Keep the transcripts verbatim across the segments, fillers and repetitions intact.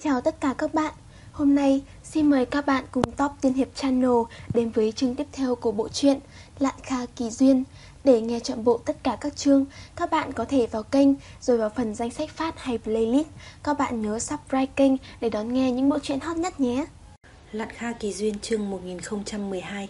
Chào tất cả các bạn. Hôm nay xin mời các bạn cùng Top Tiên Hiệp Channel đến với chương tiếp theo của bộ truyện Lạn Kha Kỳ Duyên. Để nghe trọn bộ tất cả các chương, các bạn có thể vào kênh rồi vào phần danh sách phát hay playlist. Các bạn nhớ subscribe kênh để đón nghe những bộ truyện hot nhất nhé. Lạn Kha Kỳ Duyên chương một nghìn không trăm mười hai.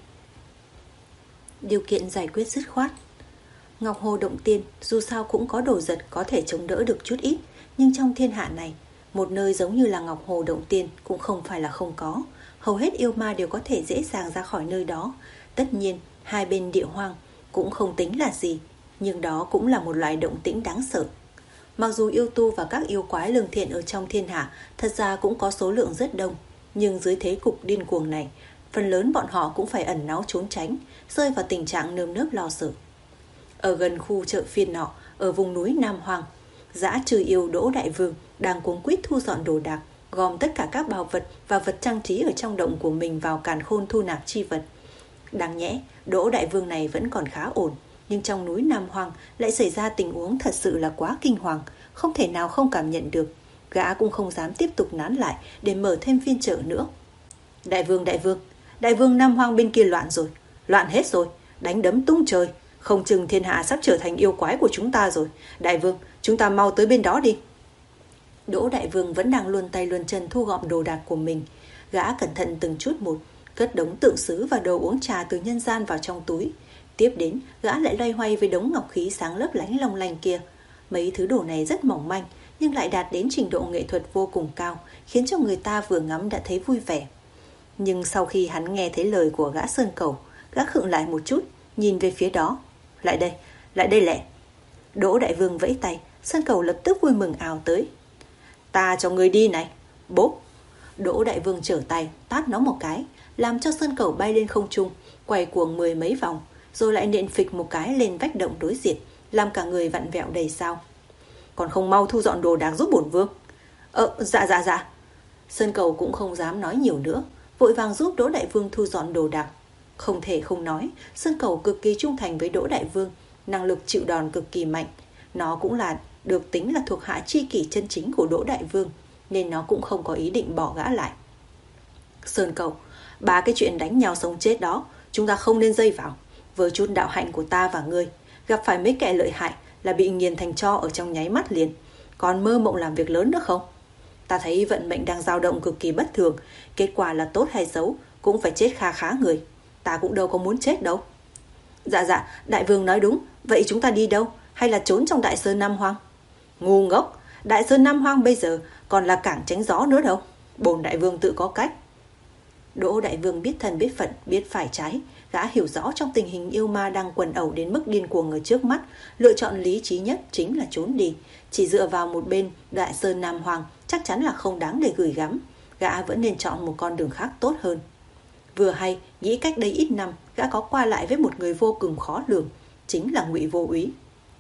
Điều kiện giải quyết dứt khoát. Ngọc Hồ Động Tiên dù sao cũng có đồ giật có thể chống đỡ được chút ít, nhưng trong thiên hạ này, một nơi giống như là Ngọc Hồ Động Tiên cũng không phải là không có. Hầu hết yêu ma đều có thể dễ dàng ra khỏi nơi đó. Tất nhiên, hai bên địa hoang cũng không tính là gì, nhưng đó cũng là một loại động tĩnh đáng sợ. Mặc dù yêu tu và các yêu quái lương thiện ở trong thiên hạ thật ra cũng có số lượng rất đông, nhưng dưới thế cục điên cuồng này, phần lớn bọn họ cũng phải ẩn náu trốn tránh, rơi vào tình trạng nơm nớp lo sợ. Ở gần khu chợ phiên nọ, ở vùng núi Nam Hoang, Dã Trừ Yêu Đỗ Đại Vương đang cuống quýt thu dọn đồ đạc, gom tất cả các bảo vật và vật trang trí ở trong động của mình vào càn khôn thu nạp chi vật. Đáng nhẽ, Đỗ Đại Vương này vẫn còn khá ổn, nhưng trong núi Nam Hoang lại xảy ra tình huống thật sự là quá kinh hoàng, không thể nào không cảm nhận được. Gã cũng không dám tiếp tục nán lại để mở thêm phiên chợ nữa. Đại Vương, Đại Vương, Đại Vương Nam Hoang bên kia loạn rồi, loạn hết rồi, đánh đấm tung trời, không chừng thiên hạ sắp trở thành yêu quái của chúng ta rồi. Đại Vương, chúng ta mau tới bên đó đi. Đỗ Đại Vương vẫn đang luồn tay luồn chân thu gom đồ đạc của mình. Gã cẩn thận từng chút một, cất đống tượng sứ và đồ uống trà từ nhân gian vào trong túi. Tiếp đến, gã lại loay hoay với đống ngọc khí sáng lấp lánh long lanh kia. Mấy thứ đồ này rất mỏng manh, nhưng lại đạt đến trình độ nghệ thuật vô cùng cao, khiến cho người ta vừa ngắm đã thấy vui vẻ. Nhưng sau khi hắn nghe thấy lời của gã Sơn Cẩu, gã khựng lại một chút, nhìn về phía đó. Lại đây, lại đây lẹ. Đỗ Đại Vương vẫy tay, Sơn Cẩu lập tức vui mừng ào tới. Ta cho người đi này. Bốp. Đỗ Đại Vương trở tay, tát nó một cái, làm cho Sơn Cẩu bay lên không trung, quay cuồng mười mấy vòng, rồi lại nện phịch một cái lên vách động đối diện, làm cả người vặn vẹo đầy sao. Còn không mau thu dọn đồ đạc giúp bổn vương. Ờ, dạ dạ dạ. Sơn Cẩu cũng không dám nói nhiều nữa, vội vàng giúp Đỗ Đại Vương thu dọn đồ đạc. Không thể không nói, Sơn Cẩu cực kỳ trung thành với Đỗ Đại Vương, năng lực chịu đòn cực kỳ mạnh. Nó cũng là được tính là thuộc hạ chi kỷ chân chính của Đỗ Đại Vương, nên nó cũng không có ý định bỏ gã lại. Sơn Cẩu, ba cái chuyện đánh nhau sống chết đó chúng ta không nên dây vào. Với chút đạo hạnh của ta và ngươi, gặp phải mấy kẻ lợi hại là bị nghiền thành tro ở trong nháy mắt liền, còn mơ mộng làm việc lớn nữa không? Ta thấy vận mệnh đang dao động cực kỳ bất thường, kết quả là tốt hay xấu cũng phải chết kha khá người. Ta cũng đâu có muốn chết đâu. Dạ dạ, Đại Vương nói đúng. Vậy chúng ta đi đâu? Hay là trốn trong Đại Sơn Nam Hoang? Ngu ngốc, Đại Sơn Nam Hoang bây giờ còn là cảng tránh gió nữa đâu. Bổn Đại Vương tự có cách. Đỗ Đại Vương biết thân biết phận, biết phải trái. Gã hiểu rõ trong tình hình yêu ma đang quần ẩu đến mức điên cuồng ở trước mắt, lựa chọn lý trí nhất chính là trốn đi. Chỉ dựa vào một bên Đại Sơn Nam Hoang chắc chắn là không đáng để gửi gắm. Gã vẫn nên chọn một con đường khác tốt hơn. Vừa hay, nghĩ cách đây ít năm, gã có qua lại với một người vô cùng khó lường, chính là Ngụy Vô Úy.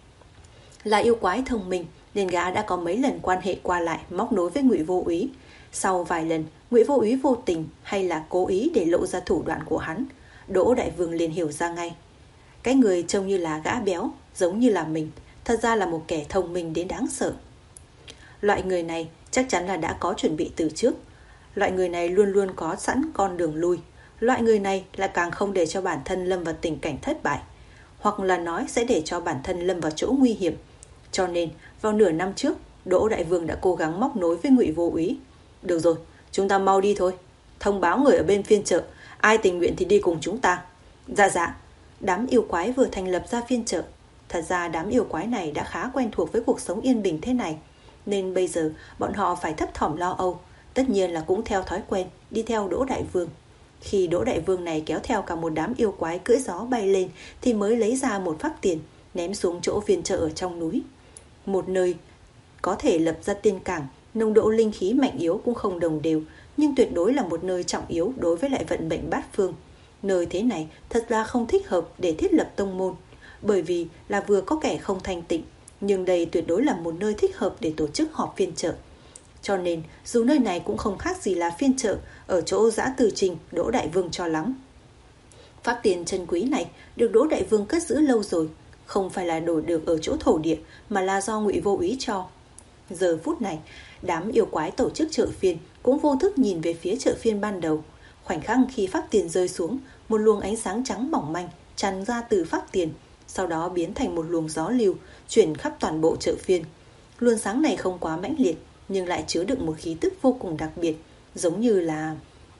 Là yêu quái thông minh, nên gã đã có mấy lần quan hệ qua lại, móc nối với Ngụy Vô Úy. Sau vài lần, Ngụy Vô Úy vô tình hay là cố ý để lộ ra thủ đoạn của hắn, Đỗ Đại Vương liền hiểu ra ngay. Cái người trông như là gã béo, giống như là mình, thật ra là một kẻ thông minh đến đáng sợ. Loại người này chắc chắn là đã có chuẩn bị từ trước. Loại người này luôn luôn có sẵn con đường lui. Loại người này là càng không để cho bản thân lâm vào tình cảnh thất bại, hoặc là nói sẽ để cho bản thân lâm vào chỗ nguy hiểm. Cho nên vào nửa năm trước, Đỗ Đại Vương đã cố gắng móc nối với Ngụy Vô Úy. Được rồi, chúng ta mau đi thôi. Thông báo người ở bên phiên chợ, ai tình nguyện thì đi cùng chúng ta. Dạ dạ. Đám yêu quái vừa thành lập ra phiên chợ. Thật ra đám yêu quái này đã khá quen thuộc với cuộc sống yên bình thế này, nên bây giờ bọn họ phải thấp thỏm lo âu. Tất nhiên là cũng theo thói quen đi theo Đỗ Đại Vương. Khi Đỗ Đại Vương này kéo theo cả một đám yêu quái cưỡi gió bay lên, thì mới lấy ra một phác tiền, ném xuống chỗ phiên chợ ở trong núi. Một nơi có thể lập ra tiên cảng, nồng độ linh khí mạnh yếu cũng không đồng đều, nhưng tuyệt đối là một nơi trọng yếu đối với lại vận mệnh bát phương. Nơi thế này thật ra không thích hợp để thiết lập tông môn, bởi vì là vừa có kẻ không thanh tịnh, nhưng đây tuyệt đối là một nơi thích hợp để tổ chức họp phiên chợ. Cho nên dù nơi này cũng không khác gì là phiên chợ ở chỗ Dã Từ Trình Đỗ Đại Vương cho lắm. Pháp tiền chân quý này được Đỗ Đại Vương cất giữ lâu rồi, không phải là đổi được ở chỗ thổ địa, mà là do Ngụy Vô Úy cho. Giờ phút này Đám yêu quái tổ chức chợ phiên cũng vô thức nhìn về phía chợ phiên ban đầu. Khoảnh khắc khi phác tiền rơi xuống, một luồng ánh sáng trắng mỏng manh tràn ra từ phác tiền, sau đó biến thành một luồng gió lưu chuyển khắp toàn bộ chợ phiên. Luồng sáng này không quá mãnh liệt, nhưng lại chứa đựng một khí tức vô cùng đặc biệt, giống như là...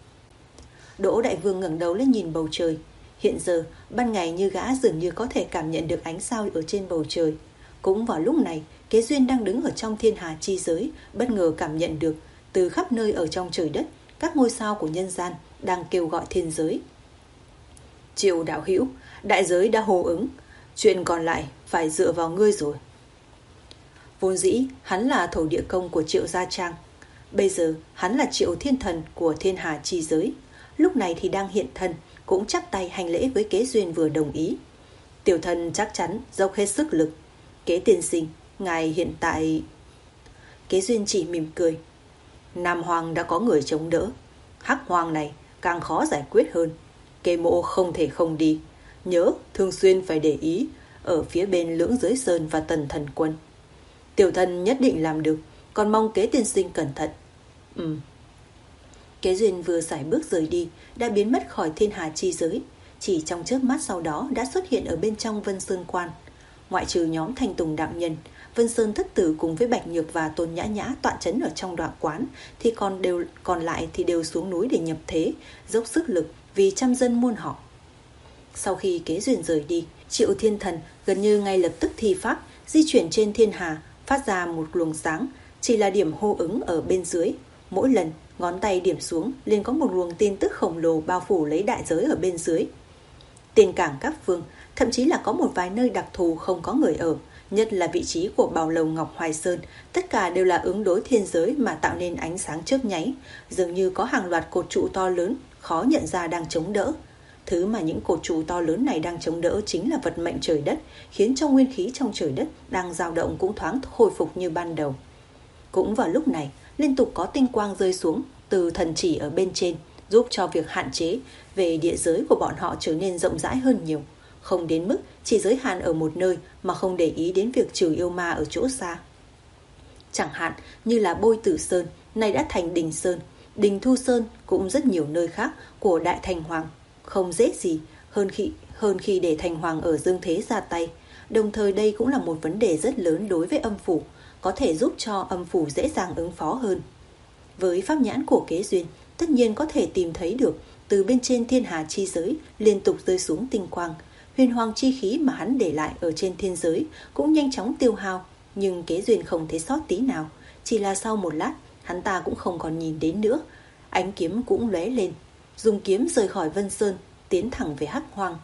Đỗ Đại Vương ngẩng đầu lên nhìn bầu trời. Hiện giờ, ban ngày như gã dường như có thể cảm nhận được ánh sao ở trên bầu trời. Cũng vào lúc này, Kế Duyên đang đứng ở trong thiên hà chi giới, bất ngờ cảm nhận được, từ khắp nơi ở trong trời đất, các ngôi sao của nhân gian đang kêu gọi thiên giới. Triệu đạo hữu, đại giới đã hô ứng, chuyện còn lại phải dựa vào ngươi rồi. Vốn dĩ, hắn là thổ địa công của Triệu Gia Trang. Bây giờ, hắn là Triệu Thiên Thần của thiên hà chi giới. Lúc này thì đang hiện thân, cũng chắp tay hành lễ với Kế Duyên vừa đồng ý. Tiểu thần chắc chắn dốc hết sức lực. Kế tiên sinh, ngài hiện tại... Kế Duyên chỉ mỉm cười. Nam Hoàng đã có người chống đỡ. Hắc Hoàng này càng khó giải quyết hơn. Kế mộ không thể không đi. Nhớ thường xuyên phải để ý ở phía bên Lưỡng Giới Sơn và Tần Thần Quân. Tiểu thần nhất định làm được, còn mong Kế tiên sinh cẩn thận. Ừ. Kế Duyên vừa sải bước rời đi, đã biến mất khỏi thiên hà chi giới. Chỉ trong chớp mắt sau đó đã xuất hiện ở bên trong Vân Sơn Quan. Ngoại trừ nhóm Thanh Tùng đạo nhân, Vân Sơn Thất Tử cùng với Bạch Nhược và Tôn Nhã Nhã tọa chấn ở trong đoạn quán, thì còn đều còn lại thì đều xuống núi để nhập thế, dốc sức lực vì trăm dân muôn họ. Sau khi Kế Duyên rời đi, Triệu Thiên Thần gần như ngay lập tức thi pháp, di chuyển trên thiên hà, phát ra một luồng sáng, chỉ là điểm hô ứng ở bên dưới. Mỗi lần ngón tay điểm xuống, liền có một luồng tin tức khổng lồ bao phủ lấy đại giới ở bên dưới. Tiền cảng các phương, thậm chí là có một vài nơi đặc thù không có người ở, nhất là vị trí của Bảo Lầu Ngọc Hoài Sơn, tất cả đều là ứng đối thiên giới mà tạo nên ánh sáng chớp nháy, dường như có hàng loạt cột trụ to lớn, khó nhận ra đang chống đỡ. Thứ mà những cột trụ to lớn này đang chống đỡ chính là vận mệnh trời đất, khiến cho nguyên khí trong trời đất đang dao động cũng thoáng khôi phục như ban đầu. Cũng vào lúc này, liên tục có tinh quang rơi xuống từ thần chỉ ở bên trên, giúp cho việc hạn chế về địa giới của bọn họ trở nên rộng rãi hơn nhiều, không đến mức chỉ giới hạn ở một nơi mà không để ý đến việc trừ yêu ma ở chỗ xa. Chẳng hạn như là Bôi Tử Sơn, này đã thành Đình Sơn, Đình Thu Sơn, cũng rất nhiều nơi khác của Đại Thành Hoàng. Không dễ gì hơn khi, hơn khi để Thành Hoàng ở dương thế ra tay. Đồng thời đây cũng là một vấn đề rất lớn đối với âm phủ, có thể giúp cho âm phủ dễ dàng ứng phó hơn. Với pháp nhãn của Kế Duyên, tất nhiên có thể tìm thấy được từ bên trên thiên hà chi giới liên tục rơi xuống tinh quang. Huyền hoàng chi khí mà hắn để lại ở trên thiên giới cũng nhanh chóng tiêu hao, nhưng Kế Duyên không thấy sót tí nào. Chỉ là sau một lát, hắn ta cũng không còn nhìn đến nữa. Ánh kiếm cũng lóe lên, dùng kiếm rời khỏi Vân Sơn, tiến thẳng về Hắc Hoang.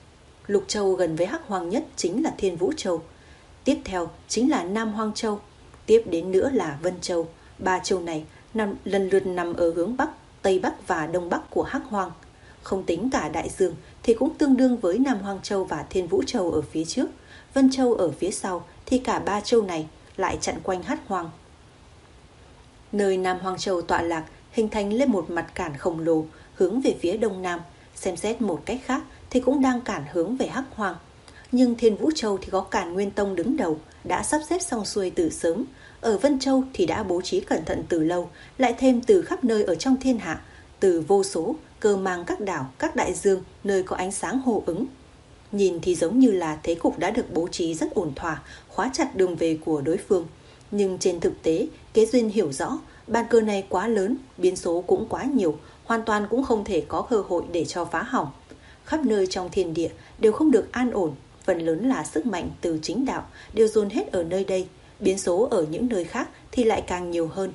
Lục châu gần với Hắc Hoang nhất chính là Thiên Vũ Châu, tiếp theo chính là Nam Hoang Châu, tiếp đến nữa là Vân Châu. Ba châu này nằm, lần lượt nằm ở hướng Bắc, Tây Bắc và Đông Bắc của Hắc Hoang. Không tính cả Đại Dương thì cũng tương đương với Nam Hoang Châu và Thiên Vũ Châu ở phía trước, Vân Châu ở phía sau, thì cả ba châu này lại chặn quanh Hắc Hoang. Nơi Nam Hoang Châu tọa lạc hình thành lên một mặt cản khổng lồ hướng về phía đông nam, xem xét một cách khác thì cũng đang cản hướng về Hắc Hoang. Nhưng Thiên Vũ Châu thì có Càn Nguyên Tông đứng đầu, đã sắp xếp xong xuôi từ sớm. Ở Vân Châu thì đã bố trí cẩn thận từ lâu, lại thêm từ khắp nơi ở trong thiên hạ, từ vô số cơ mang các đảo, các đại dương nơi có ánh sáng hô ứng. Nhìn thì giống như là thế cục đã được bố trí rất ổn thỏa, khóa chặt đường về của đối phương. Nhưng trên thực tế, Kế Duyên hiểu rõ, bàn cờ này quá lớn, biến số cũng quá nhiều, hoàn toàn cũng không thể có cơ hội để cho phá hỏng. Khắp nơi trong thiên địa đều không được an ổn, phần lớn là sức mạnh từ chính đạo đều dồn hết ở nơi đây, biến số ở những nơi khác thì lại càng nhiều hơn.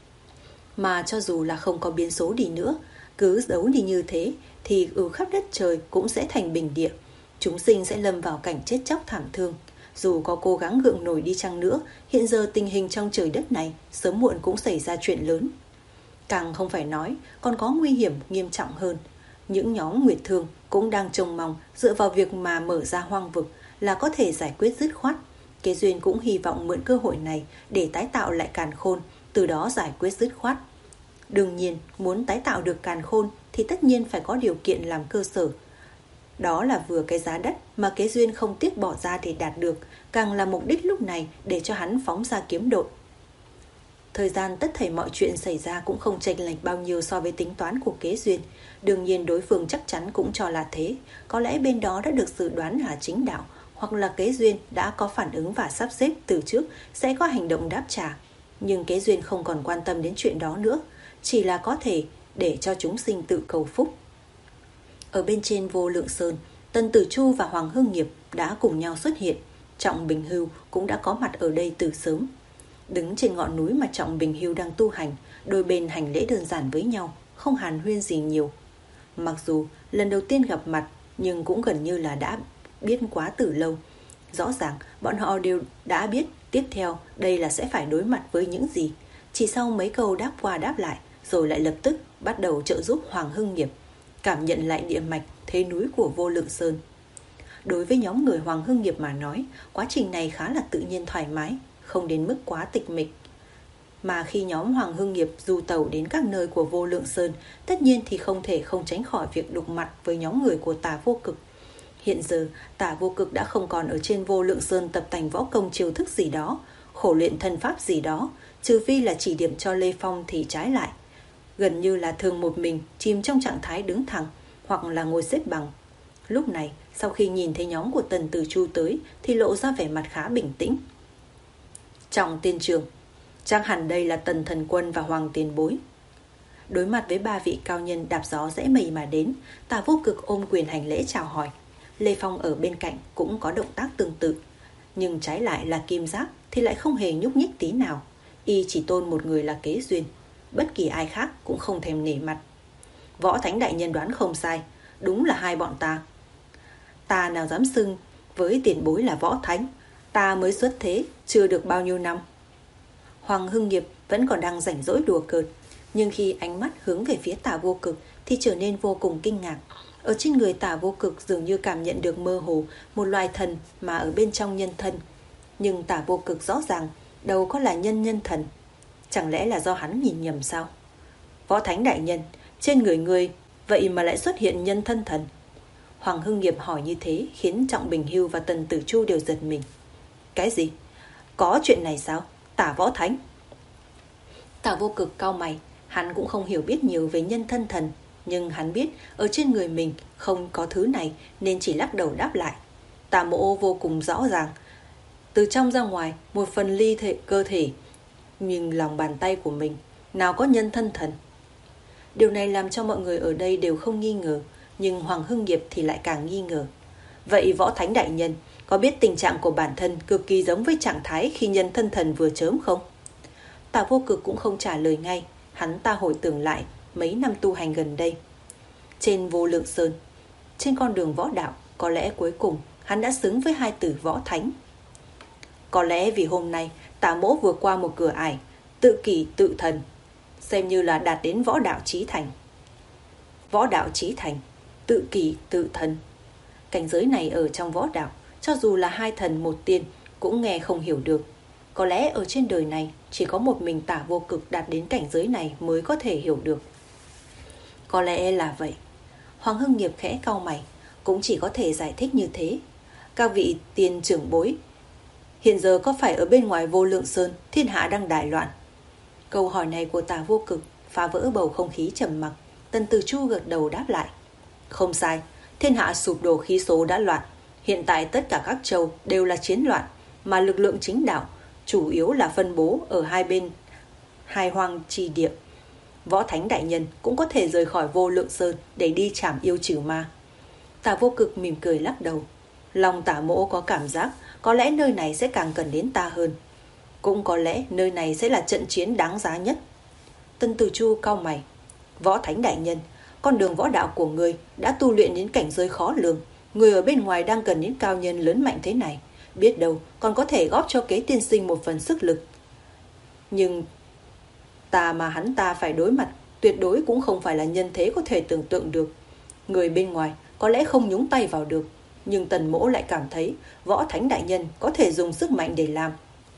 Mà cho dù là không có biến số đi nữa, cứ giấu đi như thế thì ở khắp đất trời cũng sẽ thành bình địa, chúng sinh sẽ lâm vào cảnh chết chóc thảm thương. Dù có cố gắng gượng nổi đi chăng nữa, hiện giờ tình hình trong trời đất này sớm muộn cũng xảy ra chuyện lớn. Càng không phải nói, còn có nguy hiểm nghiêm trọng hơn. Những nhóm Nguyệt Thương cũng đang trông mong dựa vào việc mà mở ra hoang vực là có thể giải quyết dứt khoát. Kế Duyên cũng hy vọng mượn cơ hội này để tái tạo lại Càn Khôn, từ đó giải quyết dứt khoát. Đương nhiên, muốn tái tạo được Càn Khôn thì tất nhiên phải có điều kiện làm cơ sở. Đó là vừa cái giá đất mà Kế Duyên không tiếc bỏ ra để đạt được, càng là mục đích lúc này để cho hắn phóng ra kiếm đội. Thời gian tất thảy mọi chuyện xảy ra cũng không chênh lệch bao nhiêu so với tính toán của Kế Duyên. Đương nhiên đối phương chắc chắn cũng cho là thế. Có lẽ bên đó đã được dự đoán là chính đạo, hoặc là Kế Duyên đã có phản ứng và sắp xếp từ trước sẽ có hành động đáp trả. Nhưng Kế Duyên không còn quan tâm đến chuyện đó nữa, chỉ là có thể để cho chúng sinh tự cầu phúc. Ở bên trên Vô Lượng Sơn, Tần Tử Chu và Hoàng Hưng Nghiệp đã cùng nhau xuất hiện. Trọng Bình Hưu cũng đã có mặt ở đây từ sớm. Đứng trên ngọn núi mà Trọng Bình Hưu đang tu hành, đôi bên hành lễ đơn giản với nhau, không hàn huyên gì nhiều. Mặc dù lần đầu tiên gặp mặt, nhưng cũng gần như là đã biết quá từ lâu. Rõ ràng bọn họ đều đã biết tiếp theo đây là sẽ phải đối mặt với những gì. Chỉ sau mấy câu đáp qua đáp lại, rồi lại lập tức bắt đầu trợ giúp Hoàng Hưng Nghiệp cảm nhận lại địa mạch thế núi của Vô Lượng Sơn. Đối với nhóm người Hoàng Hưng Nghiệp mà nói, quá trình này khá là tự nhiên thoải mái, không đến mức quá tịch mịch. Mà khi nhóm Hoàng Hưng Nghiệp du tàu đến các nơi của Vô Lượng Sơn, tất nhiên thì không thể không tránh khỏi việc đụng mặt với nhóm người của Tả Vô Cực. Hiện giờ, Tả Vô Cực đã không còn ở trên Vô Lượng Sơn tập tành võ công chiêu thức gì đó, khổ luyện thân pháp gì đó, trừ phi là chỉ điểm cho Lê Phong thì trái lại. Gần như là thường một mình, chìm trong trạng thái đứng thẳng, hoặc là ngồi xếp bằng. Lúc này, sau khi nhìn thấy nhóm của Tần Tử Chu tới, thì lộ ra vẻ mặt khá bình tĩnh. Trọng tiên trường, chắc hẳn đây là Tần Thần Quân và Hoàng Tiền Bối. Đối mặt với ba vị cao nhân đạp gió rẽ mây mà đến, Tả Vô Cực ôm quyền hành lễ chào hỏi. Lê Phong ở bên cạnh cũng có động tác tương tự. Nhưng trái lại là Kim Giác thì lại không hề nhúc nhích tí nào. Y chỉ tôn một người là Kế Duyên. Bất kỳ ai khác cũng không thèm nể mặt. Võ Thánh đại nhân đoán không sai, đúng là hai bọn ta. Ta nào dám xưng với tiền bối là Võ Thánh, ta mới xuất thế chưa được bao nhiêu năm. Hoàng Hưng Nghiệp vẫn còn đang rảnh rỗi đùa cợt, nhưng khi ánh mắt hướng về phía Tả Vô Cực thì trở nên vô cùng kinh ngạc. Ở trên người Tả Vô Cực dường như cảm nhận được mơ hồ một loài thần mà ở bên trong nhân thân. Nhưng Tả Vô Cực rõ ràng đâu có là nhân nhân thần. Chẳng lẽ là do hắn nhìn nhầm sao? Võ Thánh đại nhân, trên người ngươi vậy mà lại xuất hiện nhân thân thần? Hoàng Hưng Nghiệp hỏi như thế khiến Trọng Bình Hưu và Tần Tử Chu đều giật mình. Cái gì? Có chuyện này sao? Tả Võ Thánh? Tả Vô Cực cau mày, hắn cũng không hiểu biết nhiều về nhân thân thần, nhưng hắn biết ở trên người mình không có thứ này nên chỉ lắc đầu đáp lại. Tả Mỗ vô cùng rõ ràng, từ trong ra ngoài một phần ly thể cơ thể, nhưng lòng bàn tay của mình nào có nhân thân thần. Điều này làm cho mọi người ở đây đều không nghi ngờ, nhưng Hoàng Hưng Nghiệp thì lại càng nghi ngờ. Vậy Võ Thánh đại nhân có biết tình trạng của bản thân cực kỳ giống với trạng thái khi nhân thân thần vừa chớm không? Tả Vô Cực cũng không trả lời ngay, hắn ta hồi tưởng lại mấy năm tu hành gần đây. Trên Vô Lượng Sơn, trên con đường võ đạo, có lẽ cuối cùng hắn đã xứng với hai từ Võ Thánh. Có lẽ vì hôm nay Tả Mỗ vừa qua một cửa ải, tự kỷ tự thần, xem như là đạt đến võ đạo chí thành. Võ đạo chí thành, tự kỷ tự thần. Cảnh giới này ở trong võ đạo, cho dù là hai thần một tiên cũng nghe không hiểu được. Có lẽ ở trên đời này chỉ có một mình Tả Vô Cực đạt đến cảnh giới này mới có thể hiểu được. Có lẽ là vậy. Hoàng Hưng Nghiệp khẽ cau mày, cũng chỉ có thể giải thích như thế. Các vị tiên trưởng bối, hiện giờ có phải ở bên ngoài Vô Lượng Sơn thiên hạ đang đại loạn? Câu hỏi này của Tả Vô Cực phá vỡ bầu không khí trầm mặc. Tần Tử Chu gật đầu đáp lại. Không sai, thiên hạ sụp đổ khí số đã loạn. Hiện tại tất cả các châu đều là chiến loạn, mà lực lượng chính đạo chủ yếu là phân bố ở hai bên hai hoang trì địa. Võ Thánh đại nhân cũng có thể rời khỏi Vô Lượng Sơn để đi trảm yêu trừ ma. Tả Vô Cực mỉm cười lắc đầu. Lòng Tả Mỗ có cảm giác có lẽ nơi này sẽ càng cần đến ta hơn. Cũng có lẽ nơi này sẽ là trận chiến đáng giá nhất. Tần Tử Chu cau mày. Võ Thánh đại nhân, con đường võ đạo của ngươi đã tu luyện đến cảnh giới khó lường. Người ở bên ngoài đang cần những cao nhân lớn mạnh thế này, biết đâu còn có thể góp cho Kế tiên sinh một phần sức lực. Nhưng ta mà hắn ta phải đối mặt tuyệt đối cũng không phải là nhân thế có thể tưởng tượng được. Người bên ngoài có lẽ không nhúng tay vào được, nhưng Tần Mỗ lại cảm thấy Võ Thánh đại nhân có thể dùng sức mạnh để làm.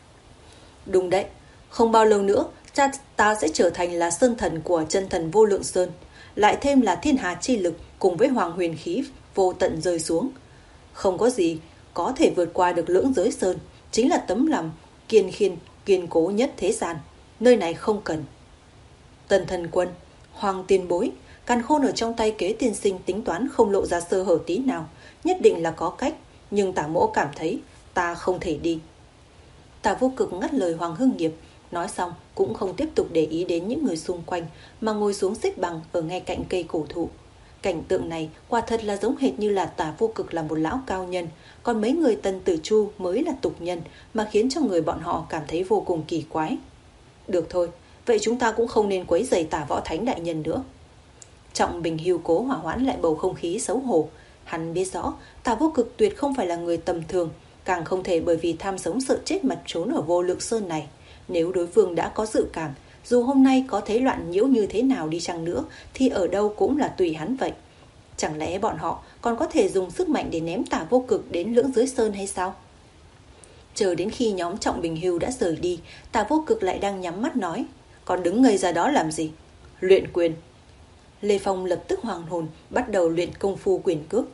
Đúng đấy, không bao lâu nữa cha ta sẽ trở thành là sơn thần của chân thần Vô Lượng Sơn, lại thêm là thiên hà chi lực cùng với hoàng huyền khí vô tận rơi xuống. Không có gì có thể vượt qua được lưỡng giới sơn, chính là tấm lòng kiên khiên kiên cố nhất thế gian. nơi này không cần. Tần Thần Quân, Hoàng tiền bối, càn khôn ở trong tay Kế tiên sinh tính toán không lộ ra sơ hở tí nào, nhất định là có cách, nhưng Tả Mỗ cảm thấy ta không thể đi. Tả Vô Cực ngắt lời Hoàng Hưng Nghiệp, nói xong cũng không tiếp tục để ý đến những người xung quanh, mà ngồi xuống xếp bằng ở ngay cạnh cây cổ thụ. Cảnh tượng này quả thật là giống hệt như là Tả Vô Cực là một lão cao nhân, còn mấy người Tần Tử Chu mới là tục nhân, mà khiến cho người bọn họ cảm thấy vô cùng kỳ quái. Được thôi, vậy chúng ta cũng không nên quấy rầy Tả Võ Thánh đại nhân nữa. Trọng Bình Hưu cố hòa hoãn lại bầu không khí xấu hổ. Hắn biết rõ Tả Vô Cực tuyệt không phải là người tầm thường, càng không thể bởi vì tham sống sợ chết mà trốn ở Vô Lượng Sơn này. Nếu đối phương đã có dự cảm, dù hôm nay có thấy loạn nhiễu như thế nào đi chăng nữa, thì ở đâu cũng là tùy hắn vậy. Chẳng lẽ bọn họ còn có thể dùng sức mạnh để ném Tả Vô Cực đến Lưỡng Giới Sơn hay sao? Chờ đến khi nhóm Trọng Bình Hưu đã rời đi, Tả Vô Cực lại đang nhắm mắt nói, còn đứng ngây ra đó làm gì? Luyện quyền. Lê Phong lập tức hoàng hồn, bắt đầu luyện công phu quyền cước.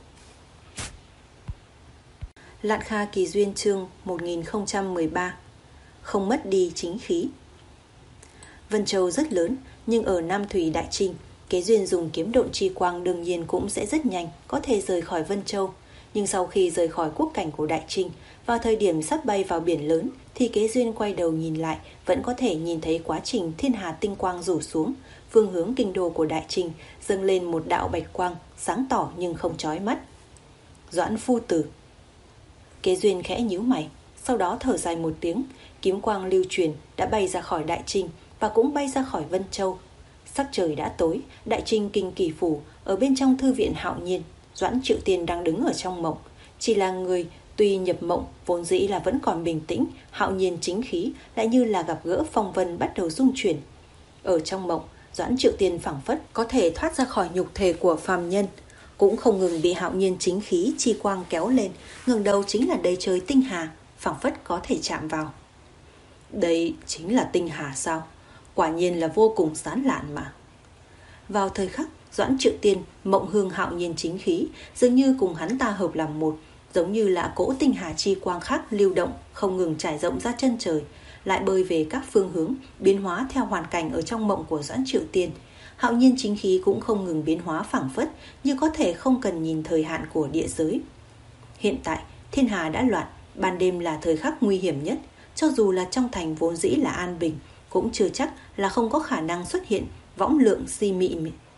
Lạn Kha Kỳ Duyên chương một nghìn không trăm mười ba. Không mất đi chính khí. Vân Châu rất lớn, nhưng ở Nam Thủy Đại Trinh, Kế Duyên dùng kiếm độn chi quang đương nhiên cũng sẽ rất nhanh có thể rời khỏi Vân Châu. Nhưng sau khi rời khỏi quốc cảnh của Đại Trinh, vào thời điểm sắp bay vào biển lớn, thì Kế Duyên quay đầu nhìn lại, vẫn có thể nhìn thấy quá trình thiên hà tinh quang rủ xuống, phương hướng kinh đô của Đại Trinh dâng lên một đạo bạch quang, sáng tỏ nhưng không chói mắt. Doãn phu tử. Kế Duyên khẽ nhíu mày, sau đó thở dài một tiếng, kiếm quang lưu truyền đã bay ra khỏi Đại Trinh và cũng bay ra khỏi Vân Châu. Sắc trời đã tối, Đại Trinh kinh kỳ phủ, ở bên trong thư viện Hạo Nhiên, Doãn Triệu Tiên đang đứng ở trong mộng. Chỉ là người tuy nhập mộng vốn dĩ là vẫn còn bình tĩnh, Hạo Nhiên chính khí lại như là gặp gỡ phong vân bắt đầu rung chuyển. Ở trong mộng, Doãn Triệu Tiên phảng phất có thể thoát ra khỏi nhục thể của phàm nhân, cũng không ngừng bị Hạo Nhiên chính khí chi quang kéo lên, ngẩng đầu chính là đầy trời tinh hà, phảng phất có thể chạm vào. Đây chính là tinh hà sao? Quả nhiên là vô cùng sáng lạn mà. Vào thời khắc Doãn Triệu Tiên mộng hương Hạo Nhiên chính khí dường như cùng hắn ta hợp làm một, giống như là cỗ tinh hà chi quang khác lưu động không ngừng trải rộng ra chân trời, lại bơi về các phương hướng, biến hóa theo hoàn cảnh ở trong mộng của Doãn Triệu Tiên. Hạo Nhiên chính khí cũng không ngừng biến hóa phảng phất, như có thể không cần nhìn thời hạn của địa giới. Hiện tại thiên hà đã loạn, ban đêm là thời khắc nguy hiểm nhất, cho dù là trong thành vốn dĩ là an bình, cũng chưa chắc là không có khả năng xuất hiện võng lượng si mị.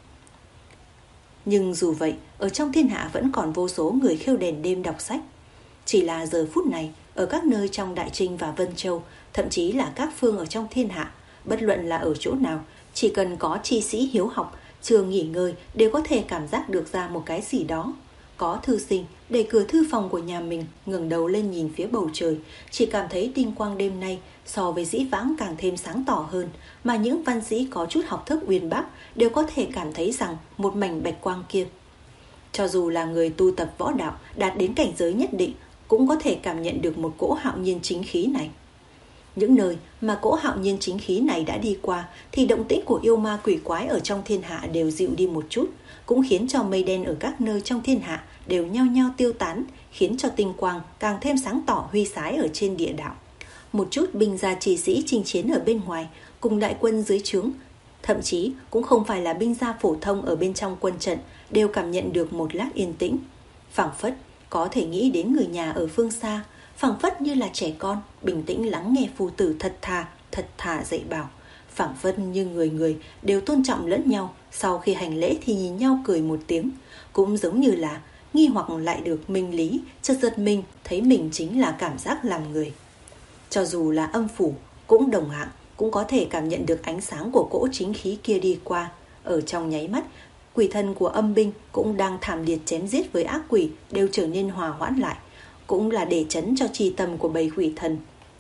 Nhưng dù vậy, ở trong thiên hạ vẫn còn vô số người khêu đèn đêm đọc sách. Chỉ là giờ phút này, ở các nơi trong Đại Trinh và Vân Châu, thậm chí là các phương ở trong thiên hạ, bất luận là ở chỗ nào, chỉ cần có chi sĩ hiếu học, chưa nghỉ ngơi đều có thể cảm giác được ra một cái gì đó. Có thư sinh đẩy cửa thư phòng của nhà mình, ngẩng đầu lên nhìn phía bầu trời, chỉ cảm thấy tinh quang đêm nay so với dĩ vãng càng thêm sáng tỏ hơn, mà những văn sĩ có chút học thức uyên bác đều có thể cảm thấy rằng một mảnh bạch quang kia, cho dù là người tu tập võ đạo đạt đến cảnh giới nhất định, cũng có thể cảm nhận được một cỗ Hạo Nhiên chính khí này. Những nơi mà cỗ Hạo Nhiên chính khí này đã đi qua thì động tĩnh của yêu ma quỷ quái ở trong thiên hạ đều dịu đi một chút, cũng khiến cho mây đen ở các nơi trong thiên hạ đều nhao nhao tiêu tán, khiến cho tinh quang càng thêm sáng tỏ huy sái ở trên địa đạo. Một chút binh gia trì sĩ chinh chiến ở bên ngoài cùng đại quân dưới trướng, thậm chí cũng không phải là binh gia phổ thông ở bên trong quân trận, đều cảm nhận được một lát yên tĩnh, phảng phất có thể nghĩ đến người nhà ở phương xa, phảng phất như là trẻ con bình tĩnh lắng nghe phu tử thật thà thật thà dạy bảo, phảng phất như người người đều tôn trọng lẫn nhau, sau khi hành lễ thì nhìn nhau cười một tiếng, cũng giống như là nghi hoặc lại được minh lý, chợt giật mình thấy mình chính là cảm giác làm người. Cho dù là âm phủ cũng đồng hạng, cũng có thể cảm nhận được ánh sáng của cỗ chính khí kia đi qua. Ở trong nháy mắt, quỷ thần của âm binh cũng đang thảm liệt chém giết với ác quỷ đều trở nên hòa hoãn lại, cũng là để chấn cho chi tâm của bầy quỷ thần.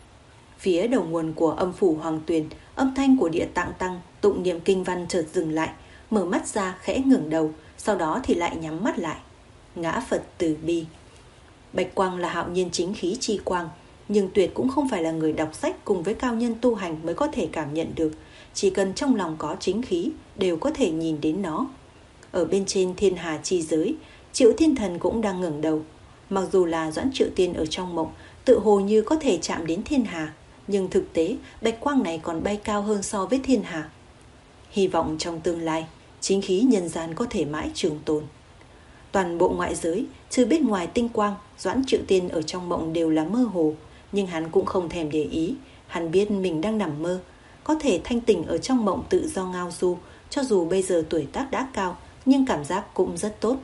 Phía đầu nguồn của âm phủ Hoàng Tuyền, âm thanh của Địa Tạng Tăng tụng niệm kinh văn chợt dừng lại, mở mắt ra khẽ ngẩng đầu, sau đó thì lại nhắm mắt lại. Ngã Phật từ bi. Bạch quang là Hạo Nhiên chính khí chi quang, nhưng tuyệt cũng không phải là người đọc sách cùng với cao nhân tu hành mới có thể cảm nhận được, chỉ cần trong lòng có chính khí đều có thể nhìn đến nó. Ở bên trên thiên hà chi giới, Triệu Thiên Thần cũng đang ngẩng đầu, mặc dù là Doãn Triệu Tiên ở trong mộng tự hồ như có thể chạm đến thiên hà, nhưng thực tế bạch quang này còn bay cao hơn so với thiên hạ. Hy vọng trong tương lai, chính khí nhân gian có thể mãi trường tồn. Toàn bộ ngoại giới, trừ bên ngoài tinh quang, Doãn Triệu Tiên ở trong mộng đều là mơ hồ, nhưng hắn cũng không thèm để ý. Hắn biết mình đang nằm mơ, có thể thanh tỉnh ở trong mộng tự do ngao du. Cho dù bây giờ tuổi tác đã cao, nhưng cảm giác cũng rất tốt.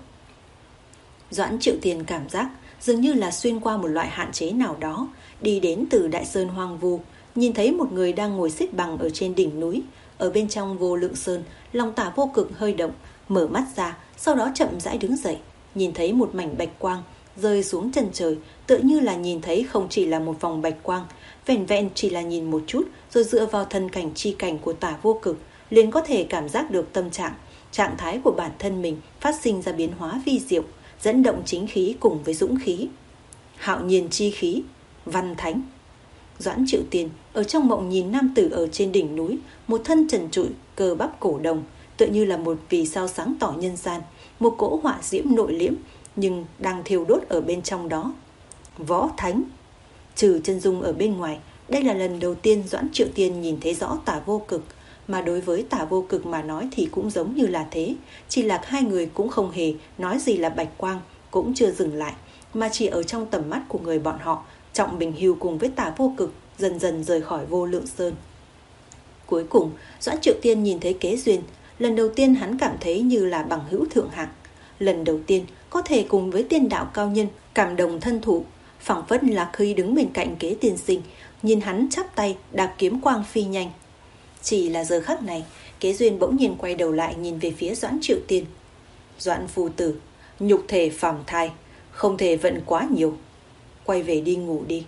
Doãn Triệu Tiên cảm giác dường như là xuyên qua một loại hạn chế nào đó, đi đến từ đại sơn hoang vu, nhìn thấy một người đang ngồi xếp bằng ở trên đỉnh núi. Ở bên trong vô lượng sơn, lòng Tả Vô Cực hơi động, mở mắt ra, sau đó chậm rãi đứng dậy, nhìn thấy một mảnh bạch quang rơi xuống chân trời, tựa như là nhìn thấy không chỉ là một vòng bạch quang, vẻn vẹn chỉ là nhìn một chút, rồi dựa vào thân cảnh chi cảnh của Tả Vô Cực, liền có thể cảm giác được tâm trạng, trạng thái của bản thân mình phát sinh ra biến hóa vi diệu, dẫn động chính khí cùng với dũng khí. Hạo nhiên chi khí, văn thánh. Doãn Triệu Tiên ở trong mộng nhìn nam tử ở trên đỉnh núi, một thân trần trụi, cơ bắp cổ đồng, tựa như là một vì sao sáng tỏ nhân gian, một cỗ hỏa diễm nội liễm nhưng đang thiêu đốt ở bên trong đó. Võ thánh. Trừ chân dung ở bên ngoài, đây là lần đầu tiên Doãn Triệu Tiên nhìn thấy rõ Tả Vô Cực, mà đối với Tả Vô Cực mà nói thì cũng giống như là thế, chỉ là hai người cũng không hề nói gì là bạch quang, cũng chưa dừng lại, mà chỉ ở trong tầm mắt của người bọn họ, Trọng Bình Hưu cùng với Tả Vô Cực dần dần rời khỏi Vô Lượng Sơn. Cuối cùng, Doãn Triệu Tiên nhìn thấy Kế Duyên. Lần đầu tiên hắn cảm thấy như là bằng hữu thượng hạng. Lần đầu tiên có thể cùng với tiên đạo cao nhân cảm đồng thân thụ, phảng phất là khi đứng bên cạnh Kế tiên sinh, nhìn hắn chắp tay đạp kiếm quang phi nhanh. Chỉ là giờ khắc này, Kế Duyên bỗng nhiên quay đầu lại nhìn về phía Doãn Triệu Tiên. Doãn phu tử, nhục thể phàm thai, không thể vận quá nhiều, quay về đi ngủ đi.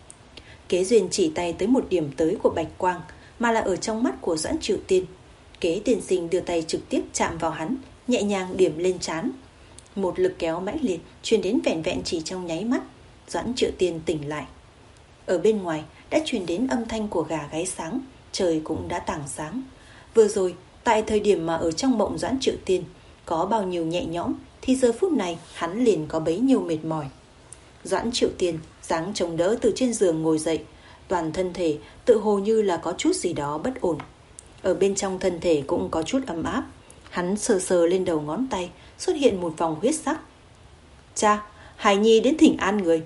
Kế Duyên chỉ tay tới một điểm tới của bạch quang, mà là ở trong mắt của Doãn Triệu Tiên. Kế tiên sinh đưa tay trực tiếp chạm vào hắn, nhẹ nhàng điểm lên trán. Một lực kéo mãnh liệt truyền đến vẹn vẹn chỉ trong nháy mắt, Doãn Triệu Tiên tỉnh lại. Ở bên ngoài đã truyền đến âm thanh của gà gáy sáng, trời cũng đã tảng sáng. Vừa rồi, tại thời điểm mà ở trong mộng Doãn Triệu Tiên có bao nhiêu nhẹ nhõm, thì giờ phút này hắn liền có bấy nhiêu mệt mỏi. Doãn Triệu Tiên dáng chống đỡ từ trên giường ngồi dậy, toàn thân thể tự hồ như là có chút gì đó bất ổn. Ở bên trong thân thể cũng có chút ấm áp. Hắn sờ sờ lên đầu ngón tay, xuất hiện một vòng huyết sắc. Cha, Hải Nhi đến thỉnh an người.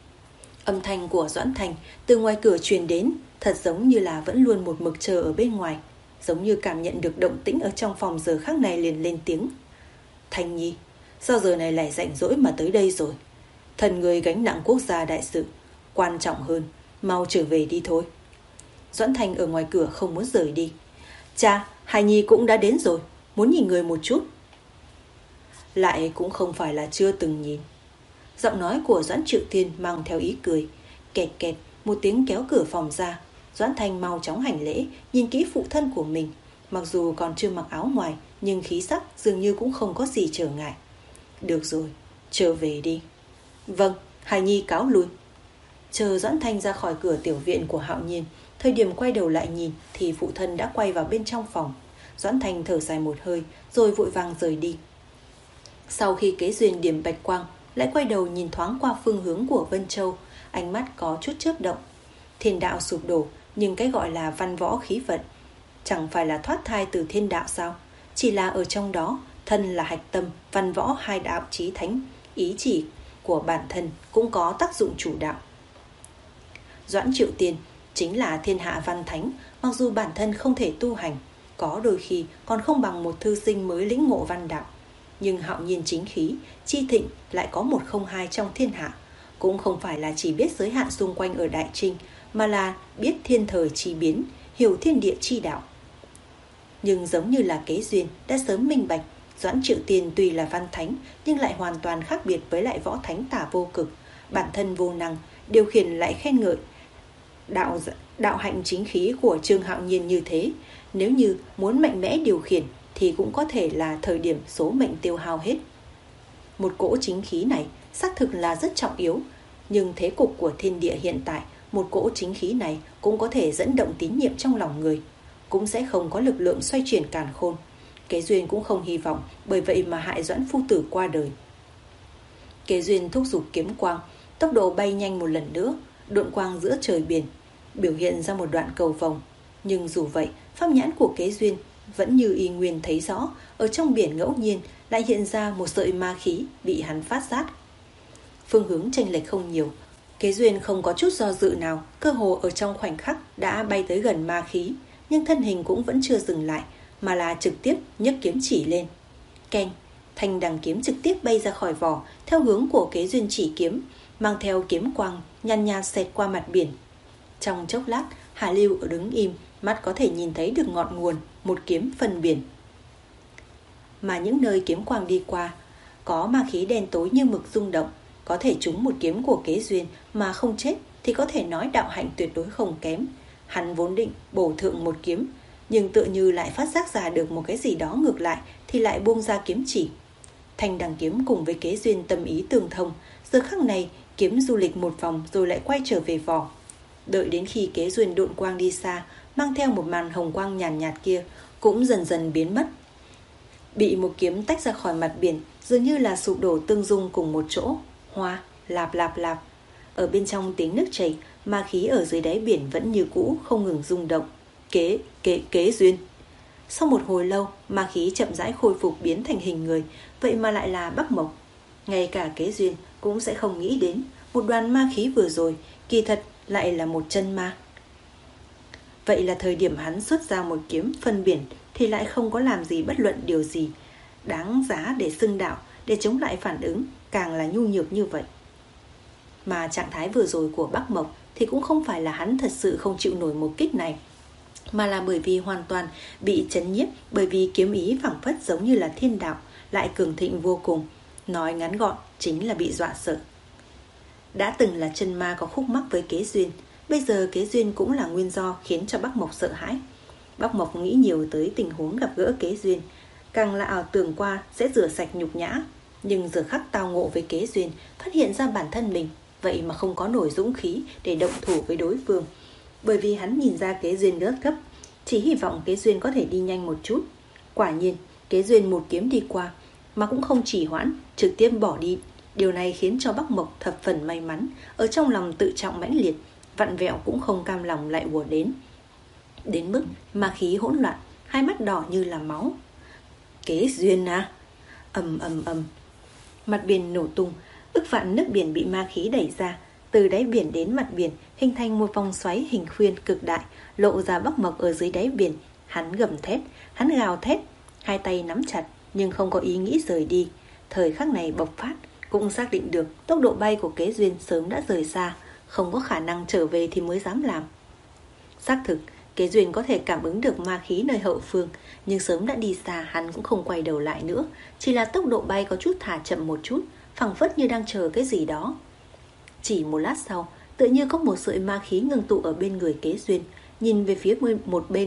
Âm thanh của Doãn Thành từ ngoài cửa truyền đến, thật giống như là vẫn luôn một mực chờ ở bên ngoài, giống như cảm nhận được động tĩnh ở trong phòng giờ khắc này liền lên tiếng. Thành Nhi, sao giờ này lại rảnh rỗi mà tới đây rồi? Thần người gánh nặng quốc gia đại sự, quan trọng hơn, mau trở về đi thôi. Doãn Thành ở ngoài cửa không muốn rời đi. Cha, Hải Nhi cũng đã đến rồi, muốn nhìn người một chút. Lại cũng không phải là chưa từng nhìn. Giọng nói của Doãn Triệu Tiên mang theo ý cười. Kẹt kẹt, một tiếng kéo cửa phòng ra. Doãn Thành mau chóng hành lễ, nhìn kỹ phụ thân của mình. Mặc dù còn chưa mặc áo ngoài, nhưng khí sắc dường như cũng không có gì trở ngại. Được rồi, trở về đi. Vâng, Hải Nhi cáo lui. Chờ Doãn Thanh ra khỏi cửa tiểu viện của Hạo Nhiên, thời điểm quay đầu lại nhìn thì phụ thân đã quay vào bên trong phòng. Doãn Thanh thở dài một hơi rồi vội vàng rời đi. Sau khi Kế Duyên điểm bạch quang, lại quay đầu nhìn thoáng qua phương hướng của Vân Châu, ánh mắt có chút chớp động. Thiên đạo sụp đổ, nhưng cái gọi là văn võ khí vận chẳng phải là thoát thai từ thiên đạo sao? Chỉ là ở trong đó, thân là hạch tâm, văn võ hai đạo chí thánh, ý chỉ của bản thân cũng có tác dụng chủ đạo. Doãn Triệu Tiên chính là thiên hạ văn thánh, mặc dù bản thân không thể tu hành, có đôi khi còn không bằng một thư sinh mới lĩnh ngộ văn đạo, nhưng Hạo Nhiên chính khí, chi thịnh lại có một không hai trong thiên hạ, cũng không phải là chỉ biết giới hạn xung quanh ở Đại Trinh, mà là biết thiên thời chi biến, hiểu thiên địa chi đạo. Nhưng giống như là Kế Duyên đã sớm minh bạch, Doãn Triệu Tiên tuy là văn thánh nhưng lại hoàn toàn khác biệt với lại võ thánh Tả Vô Cực, bản thân vô năng, điều khiển lại khen ngợi đạo đạo hạnh chính khí của Trương Hạo Nhiên như thế, nếu như muốn mạnh mẽ điều khiển thì cũng có thể là thời điểm số mệnh tiêu hao hết. Một cỗ chính khí này xác thực là rất trọng yếu, nhưng thế cục của thiên địa hiện tại, một cỗ chính khí này cũng có thể dẫn động tín nhiệm trong lòng người, cũng sẽ không có lực lượng xoay chuyển càn khôn. Kế Duyên cũng không hy vọng bởi vậy mà hại Doãn phu tử qua đời. Kế Duyên thúc giục kiếm quang, tốc độ bay nhanh một lần nữa, độn quang giữa trời biển. biểu hiện ra một đoạn cầu vồng. Nhưng dù vậy, pháp nhãn của Kế Duyên vẫn như y nguyên thấy rõ, ở trong biển ngẫu nhiên lại hiện ra một sợi ma khí bị hắn phát giác. Phương hướng chênh lệch không nhiều, Kế Duyên không có chút do dự nào, cơ hồ ở trong khoảnh khắc đã bay tới gần ma khí, nhưng thân hình cũng vẫn chưa dừng lại, mà là trực tiếp nhấc kiếm chỉ lên. Keng, thanh đằng kiếm trực tiếp bay ra khỏi vỏ, theo hướng của Kế Duyên chỉ kiếm, mang theo kiếm quang nhàn nhạt xẹt qua mặt biển. Trong chốc lát, Hà Lưu ở đứng im, mắt có thể nhìn thấy được ngọn nguồn, một kiếm phân biển. Mà những nơi kiếm quang đi qua, có ma khí đen tối như mực rung động, có thể trúng một kiếm của Kế Duyên mà không chết thì có thể nói đạo hạnh tuyệt đối không kém. Hắn vốn định bổ thượng một kiếm, nhưng tựa như lại phát giác ra được một cái gì đó ngược lại thì lại buông ra kiếm chỉ. Thanh đằng kiếm cùng với Kế Duyên tâm ý tương thông, giờ khắc này kiếm du lịch một vòng rồi lại quay trở về vỏ. Đợi đến khi Kế Duyên độn quang đi xa, mang theo một màn hồng quang nhàn nhạt, nhạt kia cũng dần dần biến mất. Bị một kiếm tách ra khỏi mặt biển, dường như là sụp đổ tương dung cùng một chỗ. Hoa, lạp lạp lạp. Ở bên trong tiếng nước chảy, ma khí ở dưới đáy biển vẫn như cũ, không ngừng rung động. Kế, kế, Kế Duyên. Sau một hồi lâu, ma khí chậm rãi khôi phục biến thành hình người, vậy mà lại là Bắc Mộc. Ngay cả Kế Duyên cũng sẽ không nghĩ đến, một đoàn ma khí vừa rồi, kỳ thật lại là một chân ma. Vậy là thời điểm hắn xuất ra một kiếm phân biển thì lại không có làm gì bất luận điều gì đáng giá để xưng đạo, để chống lại phản ứng, càng là nhu nhược như vậy. Mà trạng thái vừa rồi của Bắc Mộc thì cũng không phải là hắn thật sự không chịu nổi một kích này, mà là bởi vì hoàn toàn bị chấn nhiếp, bởi vì kiếm ý phảng phất giống như là thiên đạo, lại cường thịnh vô cùng. Nói ngắn gọn chính là bị dọa sợ. Đã từng là chân ma có khúc mắc với Kế Duyên, bây giờ Kế Duyên cũng là nguyên do khiến cho Bắc Mộc sợ hãi. Bắc Mộc nghĩ nhiều tới tình huống gặp gỡ Kế Duyên, càng là ảo tưởng qua sẽ rửa sạch nhục nhã. Nhưng giờ khắc tao ngộ với Kế Duyên, phát hiện ra bản thân mình vậy mà không có nổi dũng khí để động thủ với đối phương. Bởi vì hắn nhìn ra Kế Duyên rất gấp, chỉ hy vọng Kế Duyên có thể đi nhanh một chút. Quả nhiên, Kế Duyên một kiếm đi qua, mà cũng không trì hoãn, trực tiếp bỏ đi. Điều này khiến cho Bắc Mộc thập phần may mắn, ở trong lòng tự trọng mãnh liệt, vặn vẹo cũng không cam lòng lại ùa đến. Đến mức ma khí hỗn loạn, hai mắt đỏ như là máu. Kế Duyên à? Ầm ầm ầm. Mặt biển nổ tung, ức vạn nước biển bị ma khí đẩy ra, từ đáy biển đến mặt biển hình thành một vòng xoáy hình khuyên cực đại, lộ ra Bắc Mộc ở dưới đáy biển. Hắn gầm thét, hắn gào thét, hai tay nắm chặt nhưng không có ý nghĩ rời đi. Thời khắc này bộc phát, cũng xác định được tốc độ bay của Kế Duyên sớm đã rời xa, không có khả năng trở về thì mới dám làm. Xác thực, Kế Duyên có thể cảm ứng được ma khí nơi hậu phương, nhưng sớm đã đi xa, hắn cũng không quay đầu lại nữa, chỉ là tốc độ bay có chút thả chậm một chút, phảng phất như đang chờ cái gì đó. Chỉ một lát sau, tự như có một sợi ma khí ngưng tụ ở bên người Kế Duyên, nhìn về phía một bên.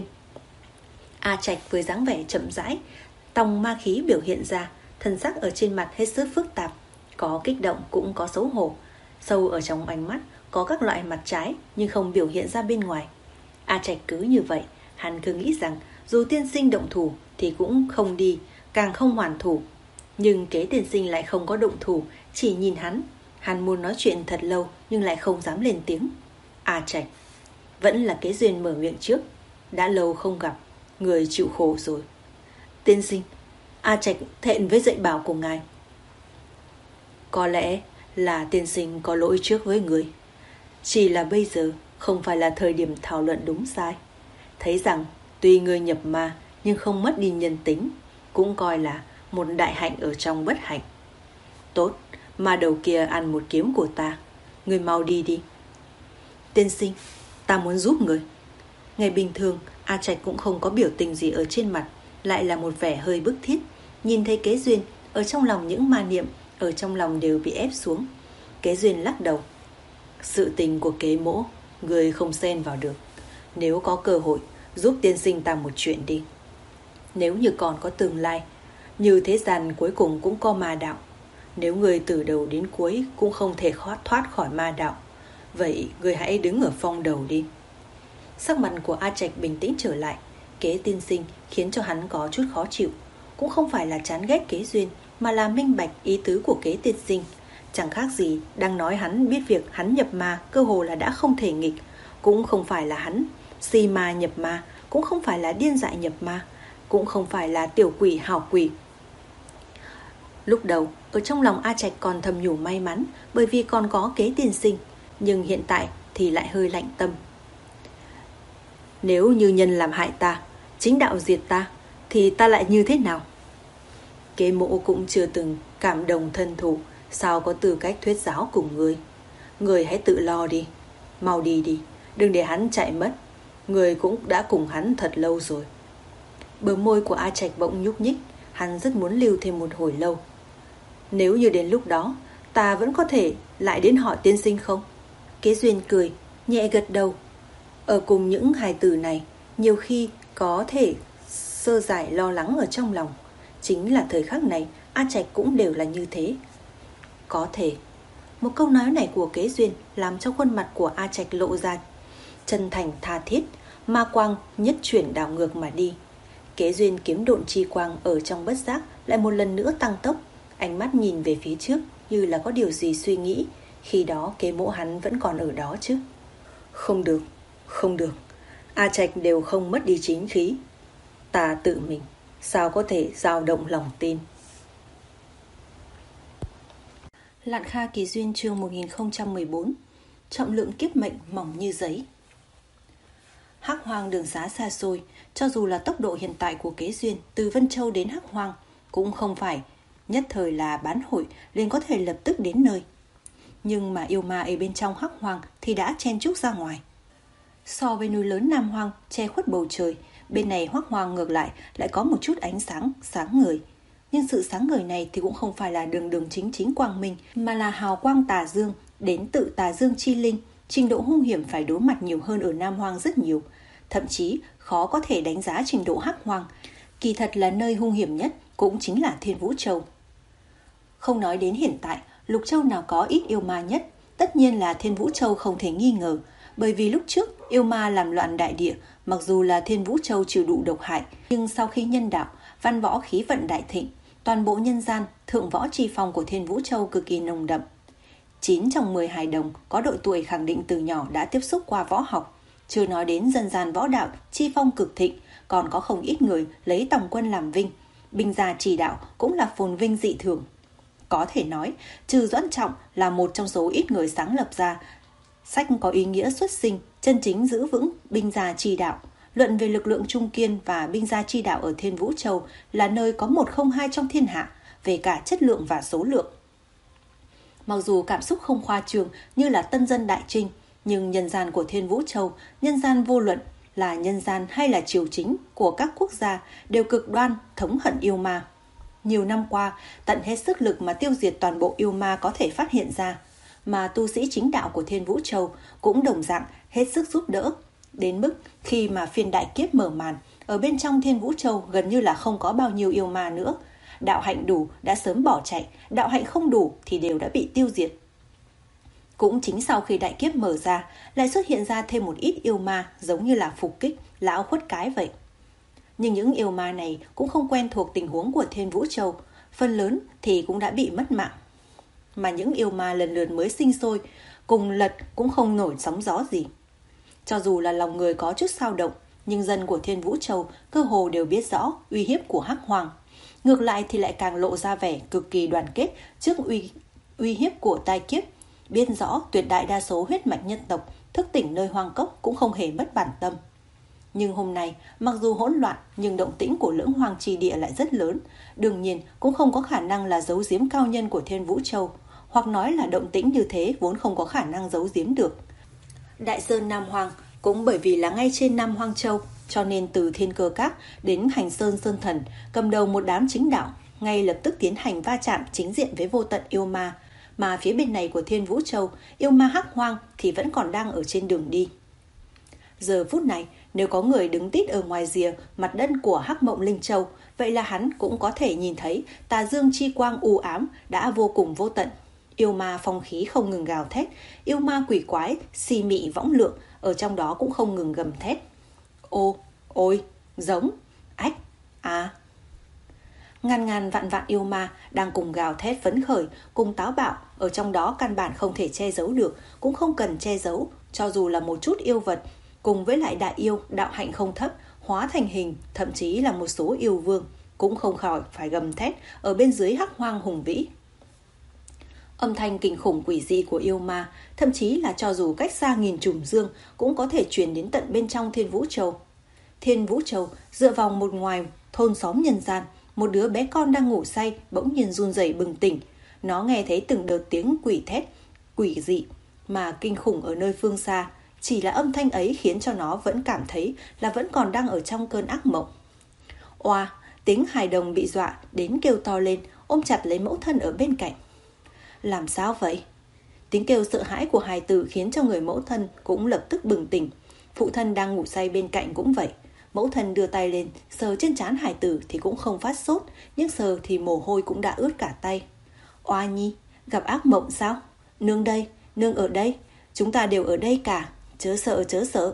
A Trạch với dáng vẻ chậm rãi, tòng ma khí biểu hiện ra, thần sắc ở trên mặt hết sức phức tạp, có kích động cũng có xấu hổ. Sâu ở trong ánh mắt có các loại mặt trái nhưng không biểu hiện ra bên ngoài. A Trạch cứ như vậy, hắn cứ nghĩ rằng dù tiên sinh động thủ thì cũng không đi, càng không hoàn thủ. Nhưng Kế tiên sinh lại không có động thủ, chỉ nhìn hắn. Hắn muốn nói chuyện thật lâu nhưng lại không dám lên tiếng. A Trạch. Vẫn là Kế Duyên mở miệng trước. Đã lâu không gặp, người chịu khổ rồi. Tiên sinh, A Trạch thẹn với dạy bảo của ngài. Có lẽ là tiên sinh có lỗi trước với người. Chỉ là bây giờ không phải là thời điểm thảo luận đúng sai. Thấy rằng tuy người nhập ma nhưng không mất đi nhân tính, cũng coi là một đại hạnh ở trong bất hạnh. Tốt, mà đầu kia ăn một kiếm của ta, người mau đi đi. Tiên sinh, ta muốn giúp người. Ngày bình thường A Trạch cũng không có biểu tình gì ở trên mặt, lại là một vẻ hơi bức thiết. Nhìn thấy Kế Duyên, ở trong lòng những ma niệm ở trong lòng đều bị ép xuống. Kế Duyên lắc đầu. Sự tình của Kế mỗ, người không xen vào được. Nếu có cơ hội, giúp tiên sinh ta một chuyện đi. Nếu như còn có tương lai, như thế gian cuối cùng cũng có ma đạo. Nếu người từ đầu đến cuối cũng không thể thoát khỏi ma đạo, vậy người hãy đứng ở phong đầu đi. Sắc mặt của A Trạch bình tĩnh trở lại. Kế tiên sinh khiến cho hắn có chút khó chịu. Cũng không phải là chán ghét Kế Duyên, mà là minh bạch ý tứ của Kế tiên sinh. Chẳng khác gì đang nói hắn biết việc hắn nhập ma cơ hồ là đã không thể nghịch. cũng không phải là hắn, si ma nhập ma cũng không phải là điên dại nhập ma, cũng không phải là tiểu quỷ hảo quỷ. Lúc đầu, ở trong lòng A Trạch còn thầm nhủ may mắn bởi vì còn có Kế tiên sinh, nhưng hiện tại thì lại hơi lạnh tâm. Nếu như nhân làm hại ta, chính đạo diệt ta, thì ta lại như thế nào? Kế Mỗ cũng chưa từng cảm đồng thân thủ, sao có tư cách thuyết giáo cùng người. Người hãy tự lo đi, mau đi đi, đừng để hắn chạy mất. Người cũng đã cùng hắn thật lâu rồi. Bờ môi của A Trạch bỗng nhúc nhích, hắn rất muốn lưu thêm một hồi lâu. Nếu như đến lúc đó ta vẫn có thể lại đến hỏi tiên sinh không? Kế Duyên cười, nhẹ gật đầu. Ở cùng những hài tử này, nhiều khi có thể sơ giải lo lắng ở trong lòng. Chính là thời khắc này, A Trạch cũng đều là như thế. Có thể. Một câu nói này của Kế Duyên làm cho khuôn mặt của A Trạch lộ ra chân thành tha thiết, ma quang nhất chuyển đảo ngược mà đi. Kế Duyên kiếm độn chi quang ở trong bất giác lại một lần nữa tăng tốc, ánh mắt nhìn về phía trước như là có điều gì suy nghĩ. Khi đó Kế Mỗ hắn vẫn còn ở đó chứ. Không được, không được. A Trạch đều không mất đi chính khí. Ta tự mình sao có thể dao động lòng tin. Lạn Kha Kỳ Duyên chương một nghìn không trăm mười bốn. Trọng lượng kiếp mệnh mỏng như giấy. Hắc Hoang đường xá xa xôi, cho dù là tốc độ hiện tại của Kế Duyên từ Vân Châu đến Hắc Hoang cũng không phải nhất thời là bán hội liền có thể lập tức đến nơi. Nhưng mà yêu ma ở bên trong Hắc Hoang thì đã chen chúc ra ngoài. So với núi lớn Nam Hoang che khuất bầu trời, bên này Hắc Hoang ngược lại lại có một chút ánh sáng sáng ngời. Nhưng sự sáng ngời này thì cũng không phải là đường đường chính chính quang minh, mà là hào quang tà dương đến tự tà dương chi linh. Trình độ hung hiểm phải đối mặt nhiều hơn ở Nam Hoang rất nhiều, thậm chí khó có thể đánh giá trình độ Hắc Hoang. Kỳ thật là nơi hung hiểm nhất cũng chính là Thiên Vũ Châu. Không nói đến hiện tại, lục châu nào có ít yêu ma nhất, tất nhiên là Thiên Vũ Châu không thể nghi ngờ. Bởi vì lúc trước yêu ma làm loạn đại địa, mặc dù là Thiên Vũ Châu chịu đủ độc hại, nhưng sau khi nhân đạo, văn võ khí vận đại thịnh, toàn bộ nhân gian, thượng võ chi phong của Thiên Vũ Châu cực kỳ nồng đậm. chín trong mười hài đồng có độ tuổi khẳng định từ nhỏ đã tiếp xúc qua võ học. Chưa nói đến dân gian võ đạo, chi phong cực thịnh, còn có không ít người lấy tòng quân làm vinh. Binh gia chỉ đạo cũng là phồn vinh dị thường. Có thể nói, trừ Doãn Trọng là một trong số ít người sáng lập ra sách có ý nghĩa xuất sinh, chân chính giữ vững binh gia chi đạo. Luận về lực lượng trung kiên và binh gia chi đạo ở Thiên Vũ Châu là nơi có một không hai trong thiên hạ về cả chất lượng và số lượng. Mặc dù cảm xúc không khoa trương như là tân dân đại trinh, nhưng nhân gian của Thiên Vũ Châu, nhân gian vô luận là nhân gian hay là triều chính của các quốc gia đều cực đoan thống hận yêu ma. Nhiều năm qua, tận hết sức lực mà tiêu diệt toàn bộ yêu ma có thể phát hiện ra, mà tu sĩ chính đạo của Thiên Vũ Châu cũng đồng dạng hết sức giúp đỡ. Đến mức khi mà phiên đại kiếp mở màn, ở bên trong Thiên Vũ Châu gần như là không có bao nhiêu yêu ma nữa. Đạo hạnh đủ đã sớm bỏ chạy, đạo hạnh không đủ thì đều đã bị tiêu diệt. Cũng chính sau khi đại kiếp mở ra, lại xuất hiện ra thêm một ít yêu ma giống như là phục kích, lão khuất cái vậy. Nhưng những yêu ma này cũng không quen thuộc tình huống của Thiên Vũ Châu, phần lớn thì cũng đã bị mất mạng. Mà những yêu ma lần lượt mới sinh sôi, cùng lật cũng không nổi sóng gió gì. Cho dù là lòng người có chút xao động, nhưng dân của Thiên Vũ Châu cơ hồ đều biết rõ uy hiếp của Hắc Hoang. Ngược lại thì lại càng lộ ra vẻ cực kỳ đoàn kết trước uy, uy hiếp của tai kiếp. Biết rõ tuyệt đại đa số huyết mạch nhân tộc thức tỉnh nơi hoang cốc cũng không hề mất bản tâm. Nhưng hôm nay, mặc dù hỗn loạn, nhưng động tĩnh của lưỡng hoang trì địa lại rất lớn. Đương nhiên, cũng không có khả năng là giấu giếm cao nhân của Thiên Vũ Châu. Hoặc nói là động tĩnh như thế vốn không có khả năng giấu giếm được. Đại Sơn Nam Hoang cũng bởi vì là ngay trên Nam Hoang Châu, cho nên từ Thiên Cơ Các đến Hành Sơn Sơn Thần, cầm đầu một đám chính đạo, ngay lập tức tiến hành va chạm chính diện với vô tận yêu ma. Mà phía bên này của Thiên Vũ Châu, yêu ma Hắc Hoang thì vẫn còn đang ở trên đường đi. Giờ phút này, nếu có người đứng tít ở ngoài rìa mặt đất của Hắc Mộng Linh Châu, vậy là hắn cũng có thể nhìn thấy tà dương chi quang u ám đã vô cùng vô tận. Yêu ma phong khí không ngừng gào thét, yêu ma quỷ quái, si mị võng lượng, ở trong đó cũng không ngừng gầm thét. Ô, ôi, giống, ách, à. Ngàn ngàn vạn vạn yêu ma đang cùng gào thét phấn khởi, cùng táo bạo, ở trong đó căn bản không thể che giấu được, cũng không cần che giấu, cho dù là một chút yêu vật, cùng với lại đại yêu, đạo hạnh không thấp, hóa thành hình, thậm chí là một số yêu vương, cũng không khỏi phải gầm thét ở bên dưới hắc hoang hùng vĩ. Âm thanh kinh khủng quỷ dị của yêu ma, thậm chí là cho dù cách xa nghìn trùng dương, cũng có thể truyền đến tận bên trong Thiên Vũ Châu. Thiên Vũ Châu dựa vào một ngoài thôn xóm nhân gian, một đứa bé con đang ngủ say bỗng nhiên run rẩy bừng tỉnh. Nó nghe thấy từng đợt tiếng quỷ thét quỷ dị mà kinh khủng ở nơi phương xa, chỉ là âm thanh ấy khiến cho nó vẫn cảm thấy là vẫn còn đang ở trong cơn ác mộng. Oa, tiếng hài đồng bị dọa đến kêu to lên, ôm chặt lấy mẫu thân ở bên cạnh. Làm sao vậy? Tiếng kêu sợ hãi của hài tử khiến cho người mẫu thân cũng lập tức bừng tỉnh. Phụ thân đang ngủ say bên cạnh cũng vậy. Mẫu thân đưa tay lên, sờ trên trán hài tử thì cũng không phát sốt, nhưng sờ thì mồ hôi cũng đã ướt cả tay. Oa nhi, gặp ác mộng sao? Nương đây, nương ở đây, chúng ta đều ở đây cả, chớ sợ chớ sợ.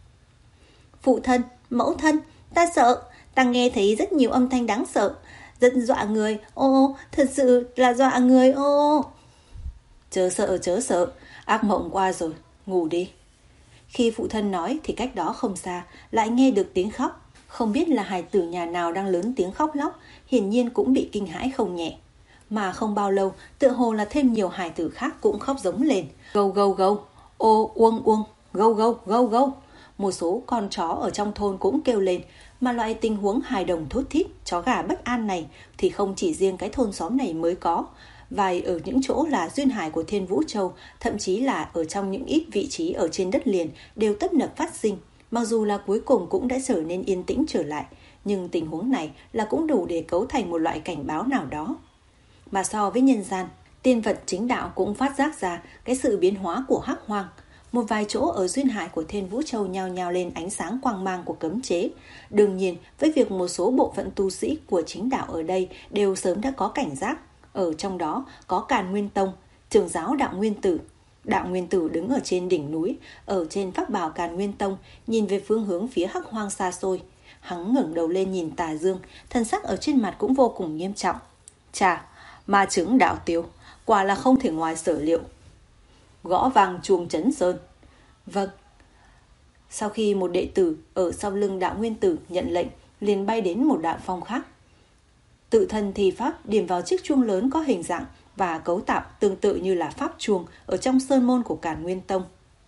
Phụ thân, mẫu thân, ta sợ, ta nghe thấy rất nhiều âm thanh đáng sợ, rất dọa người, ô, thật sự là dọa người, ô. Chớ sợ chớ sợ, ác mộng qua rồi, ngủ đi. Khi phụ thân nói thì cách đó không xa lại nghe được tiếng khóc. Không biết là hài tử nhà nào đang lớn tiếng khóc lóc, hiển nhiên cũng bị kinh hãi không nhẹ. Mà không bao lâu, tựa hồ là thêm nhiều hài tử khác cũng khóc giống lên. Gâu gâu gâu, ô uông uông, gâu gâu gâu gâu. Một số con chó ở trong thôn cũng kêu lên, mà loại tình huống hài đồng thút thít, chó gà bất an này thì không chỉ riêng cái thôn xóm này mới có. Vài ở những chỗ là duyên hải của Thiên Vũ Châu, thậm chí là ở trong những ít vị trí ở trên đất liền đều tấp nập phát sinh. Mặc dù là cuối cùng cũng đã trở nên yên tĩnh trở lại, nhưng tình huống này là cũng đủ để cấu thành một loại cảnh báo nào đó. Mà so với nhân gian, tiên vật chính đạo cũng phát giác ra cái sự biến hóa của hắc hoang. Một vài chỗ ở duyên hải của Thiên Vũ Châu nhao nhao lên ánh sáng quang mang của cấm chế. Đương nhiên, với việc một số bộ phận tu sĩ của chính đạo ở đây đều sớm đã có cảnh giác. Ở trong đó có Càn Nguyên Tông, trưởng giáo Đạo Nguyên Tử. Đạo Nguyên Tử đứng ở trên đỉnh núi, ở trên pháp bảo Càn Nguyên Tông, nhìn về phương hướng phía hắc hoang xa xôi. Hắn ngẩng đầu lên nhìn Tà Dương, thần sắc ở trên mặt cũng vô cùng nghiêm trọng. Chà, ma chứng đạo tiêu, quả là không thể ngoài sở liệu. Gõ vang chuông chấn sơn. Vâng. Sau khi một đệ tử ở sau lưng Đạo Nguyên Tử nhận lệnh, liền bay đến một đạo phong khác. Tự thân thi pháp điểm vào chiếc chuông lớn có hình dạng và cấu tạo tương tự như là pháp chuông ở trong sơn môn của Càn Nguyên Tông.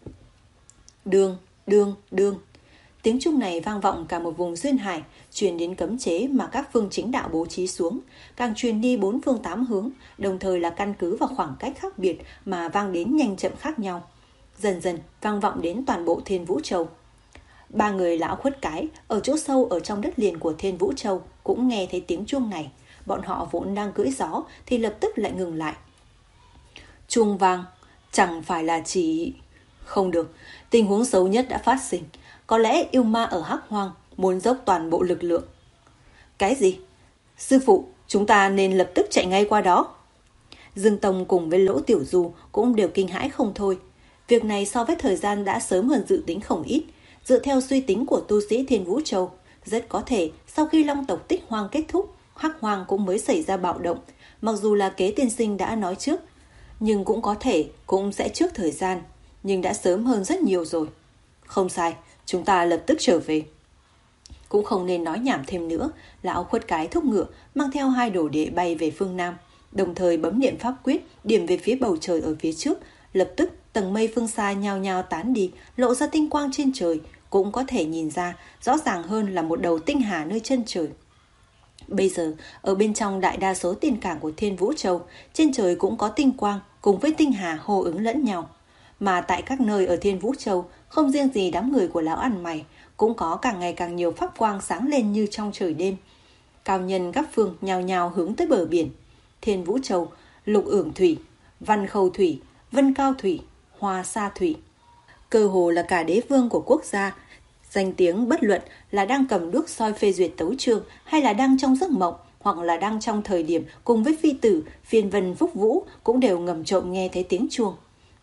Đương, đương, đương. Tiếng chuông này vang vọng cả một vùng duyên hải, truyền đến cấm chế mà các phương chính đạo bố trí xuống, càng truyền đi bốn phương tám hướng, đồng thời là căn cứ vào khoảng cách khác biệt mà vang đến nhanh chậm khác nhau. Dần dần vang vọng đến toàn bộ Thiên Vũ Châu. Ba người lão khuất cái ở chỗ sâu ở trong đất liền của Thiên Vũ Châu cũng nghe thấy tiếng chuông này. Bọn họ vốn đang cưỡi gió thì lập tức lại ngừng lại. Chuông vang chẳng phải là chỉ... Không được, tình huống xấu nhất đã phát sinh. Có lẽ yêu ma ở hắc hoang muốn dốc toàn bộ lực lượng. Cái gì? Sư phụ, chúng ta nên lập tức chạy ngay qua đó. Dương Tông cùng với Lỗ Tiểu Du cũng đều kinh hãi không thôi. Việc này so với thời gian đã sớm hơn dự tính không ít. Dựa theo suy tính của tu sĩ Thiên Vũ Châu, rất có thể sau khi Long tộc Tích Hoang kết thúc, hắc hoang cũng mới xảy ra bạo động. Mặc dù là Kế tiên sinh đã nói trước, nhưng cũng có thể cũng sẽ trước thời gian, nhưng đã sớm hơn rất nhiều rồi. Không sai, chúng ta lập tức trở về. Cũng không nên nói nhảm thêm nữa, lão khuất cái thúc ngựa mang theo hai đồ đệ bay về phương Nam, đồng thời bấm niệm pháp quyết điểm về phía bầu trời ở phía trước. Lập tức tầng mây phương xa nhao nhao tán đi, lộ ra tinh quang trên trời, cũng có thể nhìn ra rõ ràng hơn là một đầu tinh hà nơi chân trời. Bây giờ ở bên trong đại đa số tiên cảng của Thiên Vũ Châu, trên trời cũng có tinh quang cùng với tinh hà hô ứng lẫn nhau. Mà tại các nơi ở Thiên Vũ Châu, không riêng gì đám người của lão ăn mày, cũng có càng ngày càng nhiều pháp quang sáng lên như trong trời đêm. Cao nhân gấp phương nhao nhao hướng tới bờ biển. Thiên Vũ Châu, Lục Ưởng Thủy, Văn Khâu Thủy, Vân Cao Thủy, Hoa Sa Thủy. Cơ hồ là cả đế vương của quốc gia, danh tiếng bất luận là đang cầm đuốc soi phê duyệt tấu chương, hay là đang trong giấc mộng, hoặc là đang trong thời điểm cùng với phi tử, phiên vân phúc vũ, cũng đều ngầm trộm nghe thấy tiếng chuông.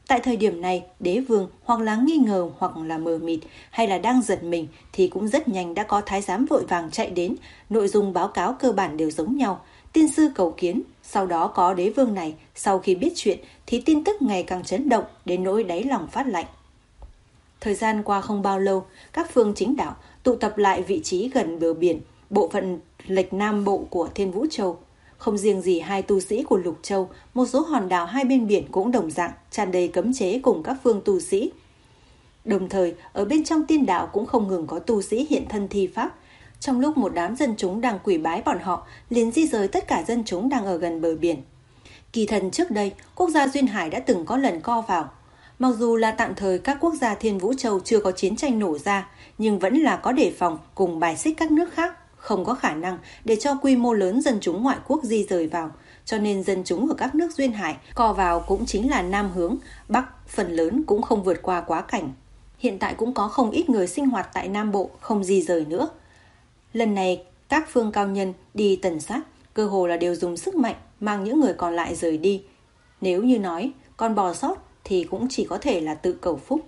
Tại thời điểm này, đế vương hoặc là nghi ngờ hoặc là mờ mịt hay là đang giật mình thì cũng rất nhanh đã có thái giám vội vàng chạy đến. Nội dung báo cáo cơ bản đều giống nhau. Tiên sư cầu kiến, sau đó có đế vương này, sau khi biết chuyện thì tin tức ngày càng chấn động đến nỗi đáy lòng phát lạnh. Thời gian qua không bao lâu, các phương chính đạo tụ tập lại vị trí gần bờ biển, bộ phận lệch nam bộ của Thiên Vũ Châu. Không riêng gì hai tu sĩ của Lục Châu, một số hòn đảo hai bên biển cũng đồng dạng, tràn đầy cấm chế cùng các phương tu sĩ. Đồng thời, ở bên trong tiên đạo cũng không ngừng có tu sĩ hiện thân thi pháp. Trong lúc một đám dân chúng đang quỳ bái bọn họ, liền di rời tất cả dân chúng đang ở gần bờ biển. Kỳ thần trước đây, quốc gia Duyên Hải đã từng có lần co vào. Mặc dù là tạm thời các quốc gia Thiên Vũ Châu chưa có chiến tranh nổ ra, nhưng vẫn là có đề phòng cùng bài xích các nước khác, không có khả năng để cho quy mô lớn dân chúng ngoại quốc di rời vào. Cho nên dân chúng ở các nước Duyên Hải co vào cũng chính là Nam hướng, Bắc phần lớn cũng không vượt qua quá cảnh. Hiện tại cũng có không ít người sinh hoạt tại Nam Bộ không di rời nữa. Lần này các phương cao nhân đi tần sát, cơ hồ là đều dùng sức mạnh mang những người còn lại rời đi. Nếu như nói còn bò sót thì cũng chỉ có thể là tự cầu phúc.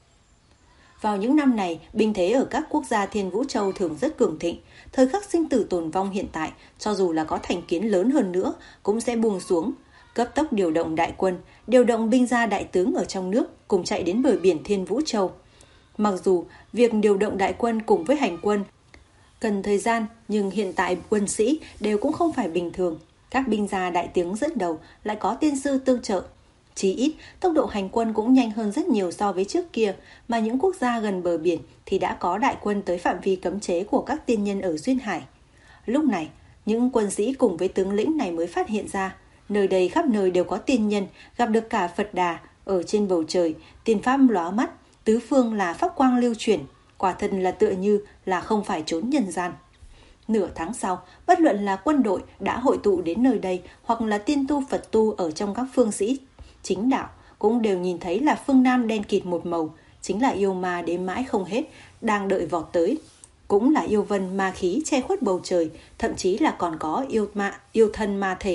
Vào những năm này, binh thế ở các quốc gia Thiên Vũ Châu thường rất cường thịnh. Thời khắc sinh tử tồn vong hiện tại, cho dù là có thành kiến lớn hơn nữa, cũng sẽ buông xuống. Cấp tốc điều động đại quân, điều động binh gia đại tướng ở trong nước, cùng chạy đến bờ biển Thiên Vũ Châu. Mặc dù việc điều động đại quân cùng với hành quân cần thời gian, nhưng hiện tại quân sĩ đều cũng không phải bình thường. Các binh gia đại tướng dẫn đầu lại có tiên sư tương trợ. Chí ít, tốc độ hành quân cũng nhanh hơn rất nhiều so với trước kia, mà những quốc gia gần bờ biển thì đã có đại quân tới phạm vi cấm chế của các tiên nhân ở Duyên Hải. Lúc này, những quân sĩ cùng với tướng lĩnh này mới phát hiện ra, nơi đây khắp nơi đều có tiên nhân, gặp được cả Phật Đà ở trên bầu trời, tiên pháp lóa mắt, tứ phương là pháp quang lưu chuyển, quả thân là tựa như là không phải trốn nhân gian. Nửa tháng sau, bất luận là quân đội đã hội tụ đến nơi đây hoặc là tiên tu Phật tu ở trong các phương sĩ chính đạo cũng đều nhìn thấy là phương Nam đen kịt một màu, chính là yêu ma đến mãi không hết, đang đợi vọt tới. Cũng là yêu vân ma khí che khuất bầu trời, thậm chí là còn có yêu ma, yêu thân ma thể.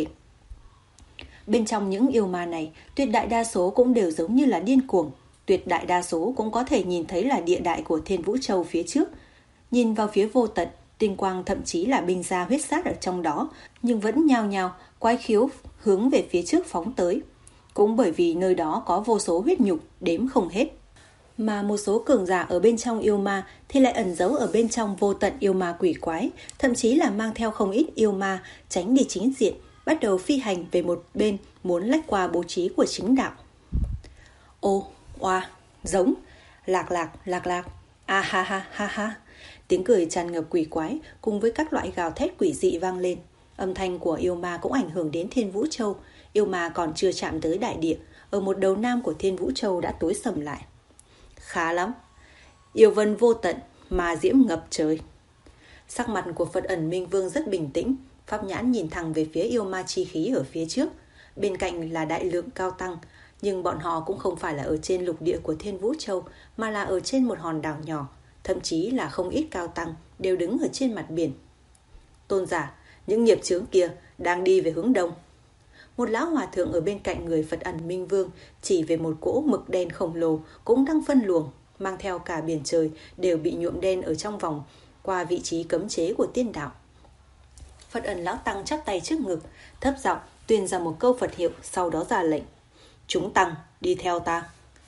Bên trong những yêu ma này, tuyệt đại đa số cũng đều giống như là điên cuồng, tuyệt đại đa số cũng có thể nhìn thấy là địa đại của Thiên Vũ Châu phía trước. Nhìn vào phía vô tận, tinh quang thậm chí là binh gia huyết sát ở trong đó, nhưng vẫn nhao nhao, quái khiếu hướng về phía trước phóng tới. Cũng bởi vì nơi đó có vô số huyết nhục đếm không hết. Mà một số cường giả ở bên trong yêu ma thì lại ẩn giấu ở bên trong vô tận yêu ma quỷ quái, thậm chí là mang theo không ít yêu ma tránh đi chính diện, bắt đầu phi hành về một bên muốn lách qua bố trí của chính đạo. Ô, oa, giống, lạc lạc, lạc lạc, a ha ha ha ha. Tiếng cười tràn ngập quỷ quái cùng với các loại gào thét quỷ dị vang lên. Âm thanh của yêu ma cũng ảnh hưởng đến Thiên Vũ Châu. Yêu ma còn chưa chạm tới đại địa, ở một đầu nam của Thiên Vũ Châu đã tối sầm lại. Khá lắm. Yêu vân vô tận, ma diễm ngập trời. Sắc mặt của Phật Ẩn Minh Vương rất bình tĩnh, pháp nhãn nhìn thẳng về phía yêu ma chi khí ở phía trước. Bên cạnh là đại lượng cao tăng, nhưng bọn họ cũng không phải là ở trên lục địa của Thiên Vũ Châu, mà là ở trên một hòn đảo nhỏ, thậm chí là không ít cao tăng đều đứng ở trên mặt biển. Tôn giả, những nghiệp chướng kia đang đi về hướng đông. Một lão hòa thượng ở bên cạnh người Phật Ẩn Minh Vương chỉ về một cỗ mực đen khổng lồ cũng đang phân luồng, mang theo cả biển trời đều bị nhuộm đen ở trong vòng qua vị trí cấm chế của tiên đạo. Phật Ẩn lão tăng chắp tay trước ngực, thấp giọng tuyên ra một câu Phật hiệu, sau đó ra lệnh: "Chúng tăng đi theo ta."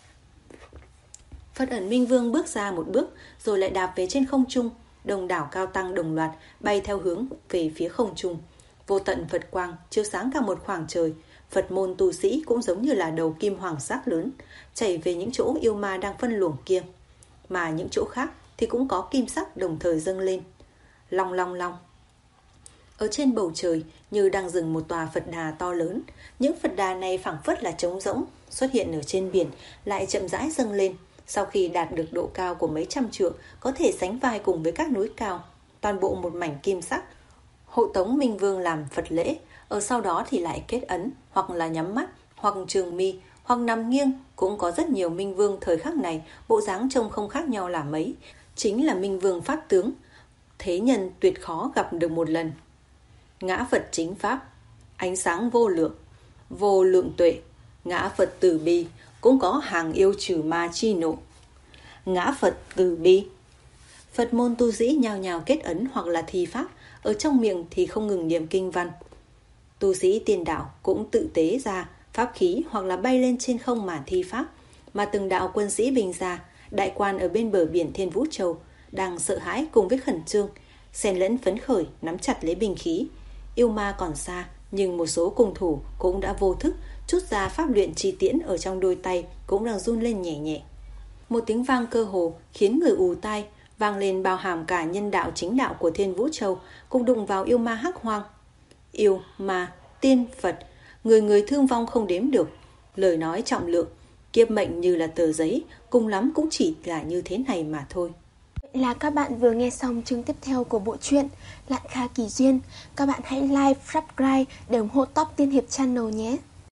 Phật Ẩn Minh Vương bước ra một bước, rồi lại đạp về trên không trung. Đông đảo cao tăng đồng loạt bay theo hướng về phía không trung. Vô tận Phật quang chiếu sáng cả một khoảng trời. Phật môn tu sĩ cũng giống như là đầu kim hoàng sắc lớn, chảy về những chỗ yêu ma đang phân luồng kia. Mà những chỗ khác thì cũng có kim sắc đồng thời dâng lên. Long long long. Ở trên bầu trời như đang dừng một tòa Phật đà to lớn. Những Phật đà này phảng phất là trống rỗng, xuất hiện ở trên biển, lại chậm rãi dâng lên. Sau khi đạt được độ cao của mấy trăm trượng, có thể sánh vai cùng với các núi cao. Toàn bộ một mảnh kim sắc. Hộ tống Minh Vương làm Phật lễ, ở sau đó thì lại kết ấn, hoặc là nhắm mắt, hoặc trường mi, hoặc nằm nghiêng. Cũng có rất nhiều Minh Vương thời khắc này, bộ dáng trông không khác nhau là mấy. Chính là Minh Vương Pháp tướng, thế nhân tuyệt khó gặp được một lần. Ngã Phật chính Pháp, ánh sáng vô lượng, vô lượng tuệ, ngã Phật từ bi, cũng có hàng yêu trừ ma chi nộ. Ngã Phật từ bi. Phật môn tu sĩ nhao nhao kết ấn hoặc là thi pháp, ở trong miệng thì không ngừng niệm kinh văn. Tu sĩ tiên đạo cũng tự tế ra pháp khí hoặc là bay lên trên không mà thi pháp, mà từng đạo quân sĩ binh ra, đại quan ở bên bờ biển Thiên Vũ Châu đang sợ hãi cùng với khẩn trương, xen lẫn phấn khởi nắm chặt lấy binh khí. Yêu ma còn xa, nhưng một số cung thủ cũng đã vô thức trút ra pháp luyện chi tiễn ở trong đôi tay, cũng đang run lên nhẹ nhẹ. Một tiếng vang cơ hồ khiến người ù tai, vang lên bao hàm cả nhân đạo chính đạo của Thiên Vũ Châu, cùng đụng vào yêu ma hắc hoang. Yêu ma, tiên, Phật, người người thương vong không đếm được. Lời nói trọng lượng, kiếp mệnh như là tờ giấy, cùng lắm cũng chỉ là như thế này mà thôi. Vậy là các bạn vừa nghe xong chương tiếp theo của bộ truyện Lạn Kha Kỳ Duyên. Các bạn hãy like, subscribe để ủng hộ Top Tiên Hiệp Channel nhé.